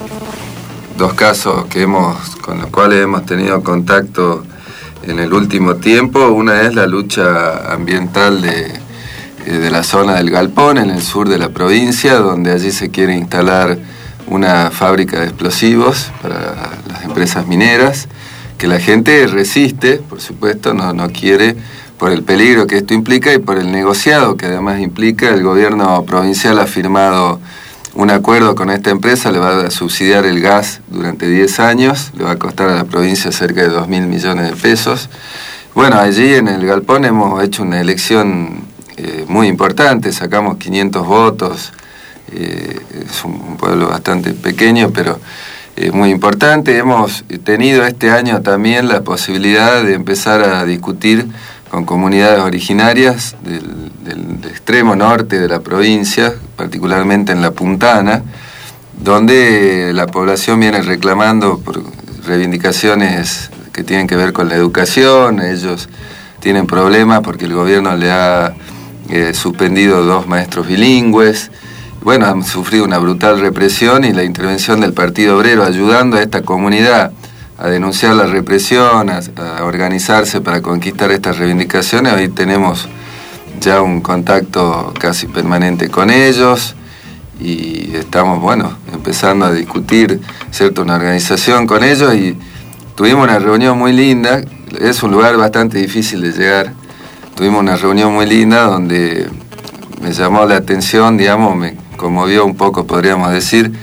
Dos casos que hemos, con los cuales hemos tenido contacto en el último tiempo. Una es la lucha ambiental de, de la zona del Galpón, en el sur de la provincia, donde allí se quiere instalar una fábrica de explosivos para las empresas mineras, que la gente resiste, por supuesto, no, no quiere, por el peligro que esto implica y por el negociado que además implica. El gobierno provincial ha firmado un acuerdo con esta empresa, le va a subsidiar el gas durante diez años, le va a costar a la provincia cerca de dos mil millones de pesos. Bueno, allí en el Galpón hemos hecho una elección eh, muy importante, sacamos quinientos votos, eh, es un, un pueblo bastante pequeño, pero eh, muy importante. Hemos tenido este año también la posibilidad de empezar a discutir con comunidades originarias del, del, del extremo norte de la provincia, particularmente en La Puntana, donde la población viene reclamando por reivindicaciones que tienen que ver con la educación. Ellos tienen problemas porque el gobierno le ha eh, suspendido dos maestros bilingües. Bueno, han sufrido una brutal represión, y la intervención del Partido Obrero ayudando a esta comunidad a denunciar la represión, a, a organizarse para conquistar estas reivindicaciones. Hoy tenemos ya un contacto casi permanente con ellos y estamos, bueno, empezando a discutir, ¿cierto?, una organización con ellos, y tuvimos una reunión muy linda. Es un lugar bastante difícil de llegar. Tuvimos una reunión muy linda donde me llamó la atención, digamos, me conmovió un poco, podríamos decir,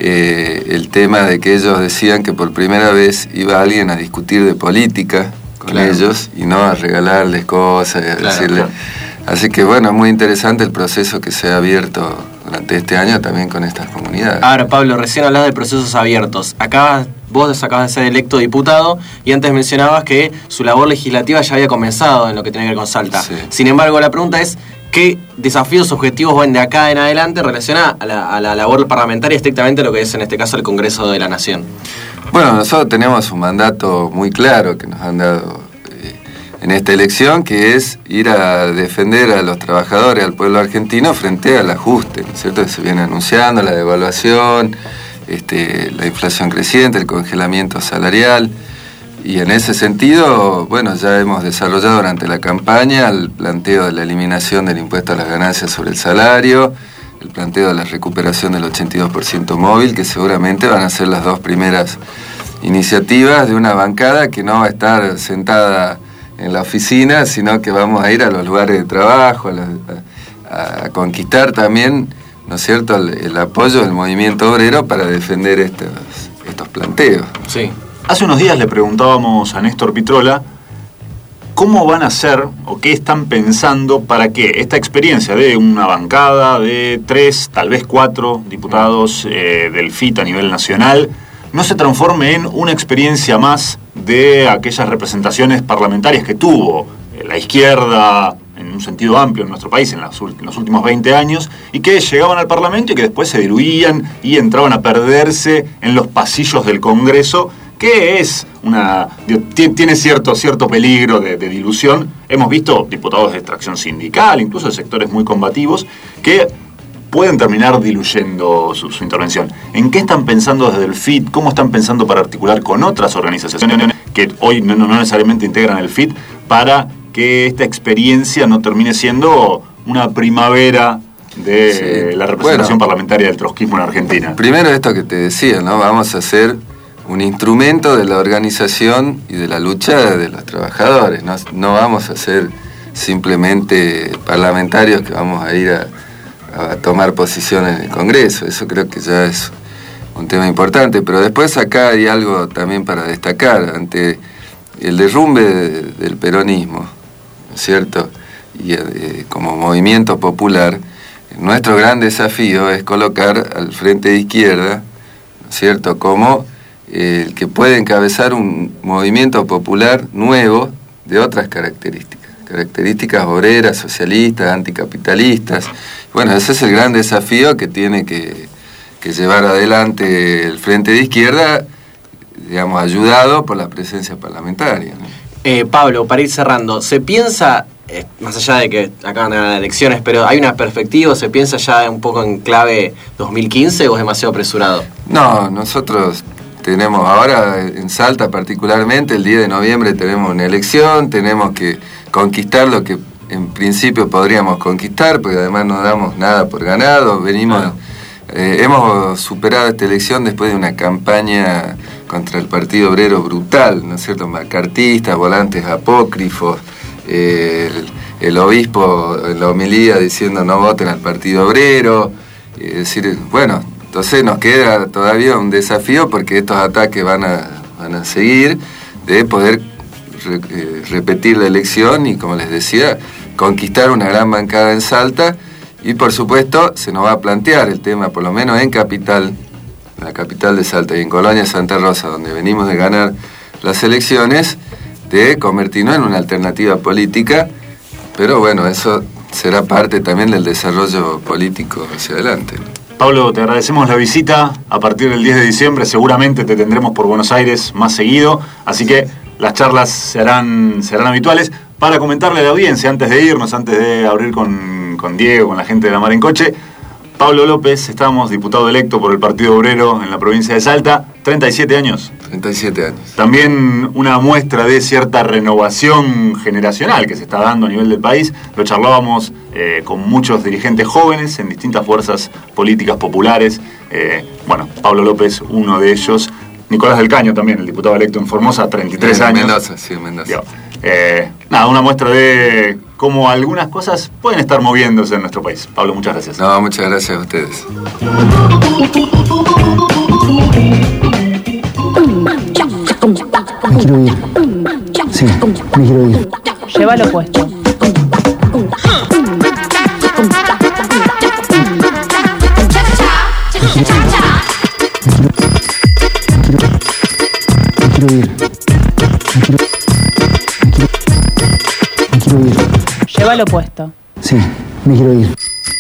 eh, el tema de que ellos decían que por primera vez iba alguien a discutir de política con claro. ellos y no a regalarles cosas y a claro, decirles... Claro. Así que bueno, es muy interesante el proceso que se ha abierto durante este año también con estas comunidades. Ahora, Pablo, recién hablabas de procesos abiertos. Acá vos acabas de ser electo diputado y antes mencionabas que su labor legislativa ya había comenzado en lo que tiene que ver con Salta. Sí. Sin embargo, la pregunta es, ¿qué desafíos objetivos ven de acá en adelante relacionados a la, a la labor parlamentaria, estrictamente lo que es en este caso el Congreso de la Nación? Bueno, nosotros tenemos un mandato muy claro que nos han dado en esta elección, que es ir a defender a los trabajadores, al pueblo argentino, frente al ajuste, ¿no es cierto? Que se viene anunciando, la devaluación, este, la inflación creciente, el congelamiento salarial, y en ese sentido, bueno, ya hemos desarrollado durante la campaña el planteo de la eliminación del impuesto a las ganancias sobre el salario, el planteo de la recuperación del ochenta y dos por ciento móvil, que seguramente van a ser las dos primeras iniciativas de una bancada que no va a estar sentada en la oficina, sino que vamos a ir a los lugares de trabajo, a, la, a, a conquistar también, ¿no es cierto?, el, el apoyo del movimiento obrero para defender estos, estos planteos. Sí. Hace unos días le preguntábamos a Néstor Pitrola cómo van a hacer o qué están pensando para que esta experiencia de una bancada de tres, tal vez cuatro diputados eh, del F I T a nivel nacional no se transforme en una experiencia más de aquellas representaciones parlamentarias que tuvo la izquierda en un sentido amplio en nuestro país en, las, en los últimos veinte años y que llegaban al Parlamento y que después se diluían y entraban a perderse en los pasillos del Congreso, que es una tiene cierto, cierto peligro de, de dilución. Hemos visto diputados de extracción sindical, incluso de sectores muy combativos, que pueden terminar diluyendo su, su intervención. ¿En qué están pensando desde el F I T? ¿Cómo están pensando para articular con otras organizaciones que hoy no, no necesariamente integran el F I T para que esta experiencia no termine siendo una primavera de sí. la representación bueno, parlamentaria del trotskismo en Argentina? Primero esto que te decía, ¿no? Vamos a hacer un instrumento de la organización y de la lucha de los trabajadores. No, no vamos a ser simplemente parlamentarios que vamos a ir a a tomar posición en el Congreso. Eso creo que ya es un tema importante, pero después acá hay algo también para destacar ante el derrumbe de, del peronismo, ¿no es cierto? Y eh, como movimiento popular, nuestro gran desafío es colocar al Frente de Izquierda, ¿no es cierto?, como eh, el que puede encabezar un movimiento popular nuevo de otras características. características obreras, socialistas, anticapitalistas. Bueno, ese es el gran desafío que tiene que, que llevar adelante el Frente de Izquierda, digamos, ayudado por la presencia parlamentaria, ¿no? Eh, Pablo, para ir cerrando, ¿se piensa, eh, más allá de que acaban de ganar las elecciones, pero hay una perspectiva, ¿se piensa ya un poco en clave dos mil quince o es demasiado apresurado? No, nosotros tenemos ahora en Salta particularmente, el diez de noviembre tenemos una elección, tenemos que conquistar lo que en principio podríamos conquistar, porque además no damos nada por ganado, venimos, ah. eh, hemos superado esta elección después de una campaña contra el Partido Obrero brutal, ¿no es cierto?, macartistas, volantes apócrifos, eh, el, el obispo en la homilía diciendo no voten al Partido Obrero, es decir, bueno, entonces nos queda todavía un desafío porque estos ataques van a, van a seguir, de poder re, eh, repetir la elección y, como les decía, conquistar una gran bancada en Salta, y por supuesto se nos va a plantear el tema, por lo menos en Capital, en la capital de Salta y en Colonia Santa Rosa, donde venimos de ganar las elecciones, de convertirnos en una alternativa política, pero bueno, eso será parte también del desarrollo político hacia adelante. Pablo, te agradecemos la visita. A partir del diez de diciembre seguramente te tendremos por Buenos Aires más seguido, así que las charlas serán, serán habituales. Para comentarle a la audiencia, antes de irnos, antes de abrir con, con Diego, con la gente de La Mar en Coche, Pablo López, estamos diputado electo por el Partido Obrero en la provincia de Salta, treinta y siete años. treinta y siete años. También una muestra de cierta renovación generacional que se está dando a nivel del país. Lo charlábamos eh, con muchos dirigentes jóvenes en distintas fuerzas políticas populares. Eh, bueno, Pablo López, uno de ellos. Nicolás del Caño también, el diputado electo en Formosa, treinta y tres sí, años. Mendoza, sí, Mendoza. Eh, nada, una muestra de cómo algunas cosas pueden estar moviéndose en nuestro país. Pablo, muchas gracias. No, muchas gracias a ustedes. Me quiero ir. Sí, me quiero ir. Llévalo puesto. Me quiero ir. Me quiero, me quiero, me quiero ir. Llévalo puesto. Sí, me quiero ir.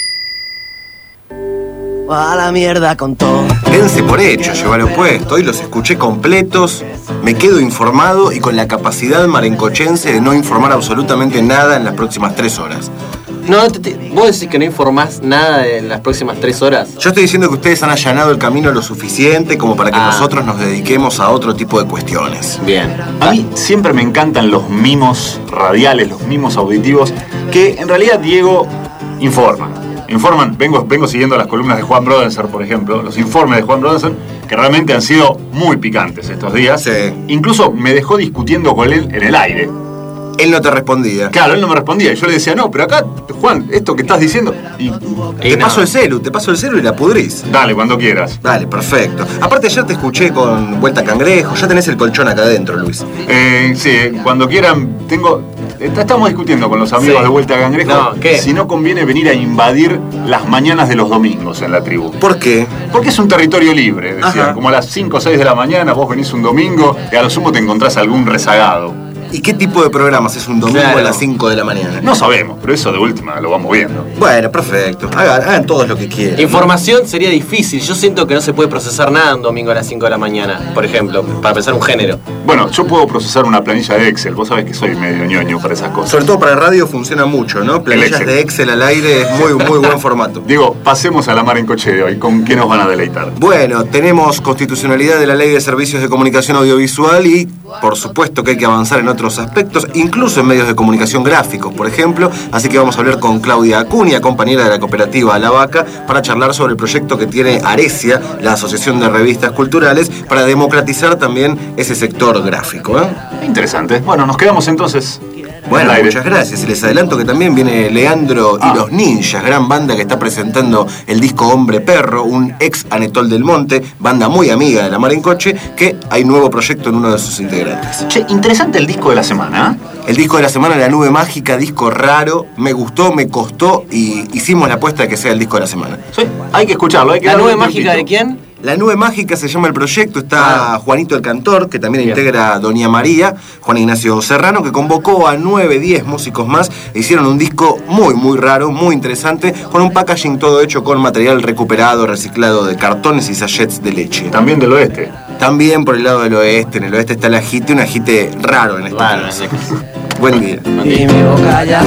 A la mierda con todo. Dense por hecho, llévalo puesto. Hoy los escuché completos, me quedo informado y con la capacidad marencochense de no informar absolutamente nada en las próximas tres horas. No, te, te, ¿vos decís que no informás nada en las próximas tres horas? Yo estoy diciendo que ustedes han allanado el camino lo suficiente como para que ah. nosotros nos dediquemos a otro tipo de cuestiones. Bien. A mí siempre me encantan los mimos radiales, los mimos auditivos, que en realidad, Diego, informan. Informan, vengo, vengo siguiendo las columnas de Juan Brodenser, por ejemplo, los informes de Juan Brodenser, que realmente han sido muy picantes estos días. Sí. Incluso me dejó discutiendo con él en el aire. Él no te respondía. Claro, él no me respondía. Y yo le decía, no, pero acá, Juan, esto que estás diciendo... Y, te y paso no. el celu, te paso el celu y la pudrís. Dale, cuando quieras. Dale, perfecto. Aparte ayer te escuché con Vuelta Cangrejo, ya tenés el colchón acá adentro, Luis. Eh, sí, cuando quieran, tengo... Estamos discutiendo con los amigos sí. de Vuelta Cangrejo no, ¿qué? si no conviene venir a invadir las mañanas de los domingos en la tribu. ¿Por qué? Porque es un territorio libre, decían. Como a las cinco o seis de la mañana vos venís un domingo y a lo sumo te encontrás algún rezagado. ¿Y qué tipo de programas es un domingo claro. a las cinco de la mañana? No sabemos, pero eso de última lo vamos viendo. Bueno, perfecto. Hagan, hagan todos lo que quieran. Información ¿no? sería difícil. Yo siento que no se puede procesar nada un domingo a las cinco de la mañana, por ejemplo, para pensar un género. Bueno, yo puedo procesar una planilla de Excel. Vos sabés que soy medio ñoño para esas cosas. Sobre todo para radio funciona mucho, ¿no? Planillas Excel. de Excel al aire es muy, muy buen formato. Diego, pasemos a la mar en coche de hoy. ¿Con qué nos van a deleitar? Bueno, tenemos constitucionalidad de la Ley de Servicios de Comunicación Audiovisual y, por supuesto, que hay que avanzar en otros aspectos, incluso en medios de comunicación gráficos, por ejemplo. Así que vamos a hablar con Claudia Acuña, compañera de la cooperativa La Vaca, para charlar sobre el proyecto que tiene Aresia, la Asociación de Revistas Culturales, para democratizar también ese sector gráfico, ¿eh? Interesante. Bueno, nos quedamos entonces... Bueno, muchas gracias. Y les adelanto que también viene Leandro ah. y los Ninjas, gran banda que está presentando el disco Hombre Perro, un ex Anetol del Monte, banda muy amiga de La Mar en Coche, que hay nuevo proyecto en uno de sus integrantes. Che, interesante el disco de la semana, ¿eh? El disco de la semana, La Nube Mágica, disco raro, me gustó, me costó y hicimos la apuesta de que sea el disco de la semana. Sí, hay que escucharlo. Hay que ¿La Nube Mágica de quién? La Nube Mágica se llama el proyecto, está ah. Juanito el Cantor, que también Bien. integra Doña María, Juan Ignacio Serrano, que convocó a nueve, diez músicos más, e hicieron un disco muy, muy raro, muy interesante, con un packaging todo hecho con material recuperado, reciclado de cartones y sachets de leche. También del oeste. También por el lado del oeste, en el oeste está el ajite, un ajite raro en este claro, caso. Buen día. Y mi boca ya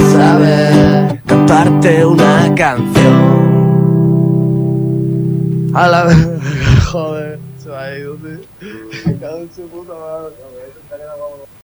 sabe cantarte una canción. A la vez. Joder, se va a ir, ¿dónde? Cada en su puta madre.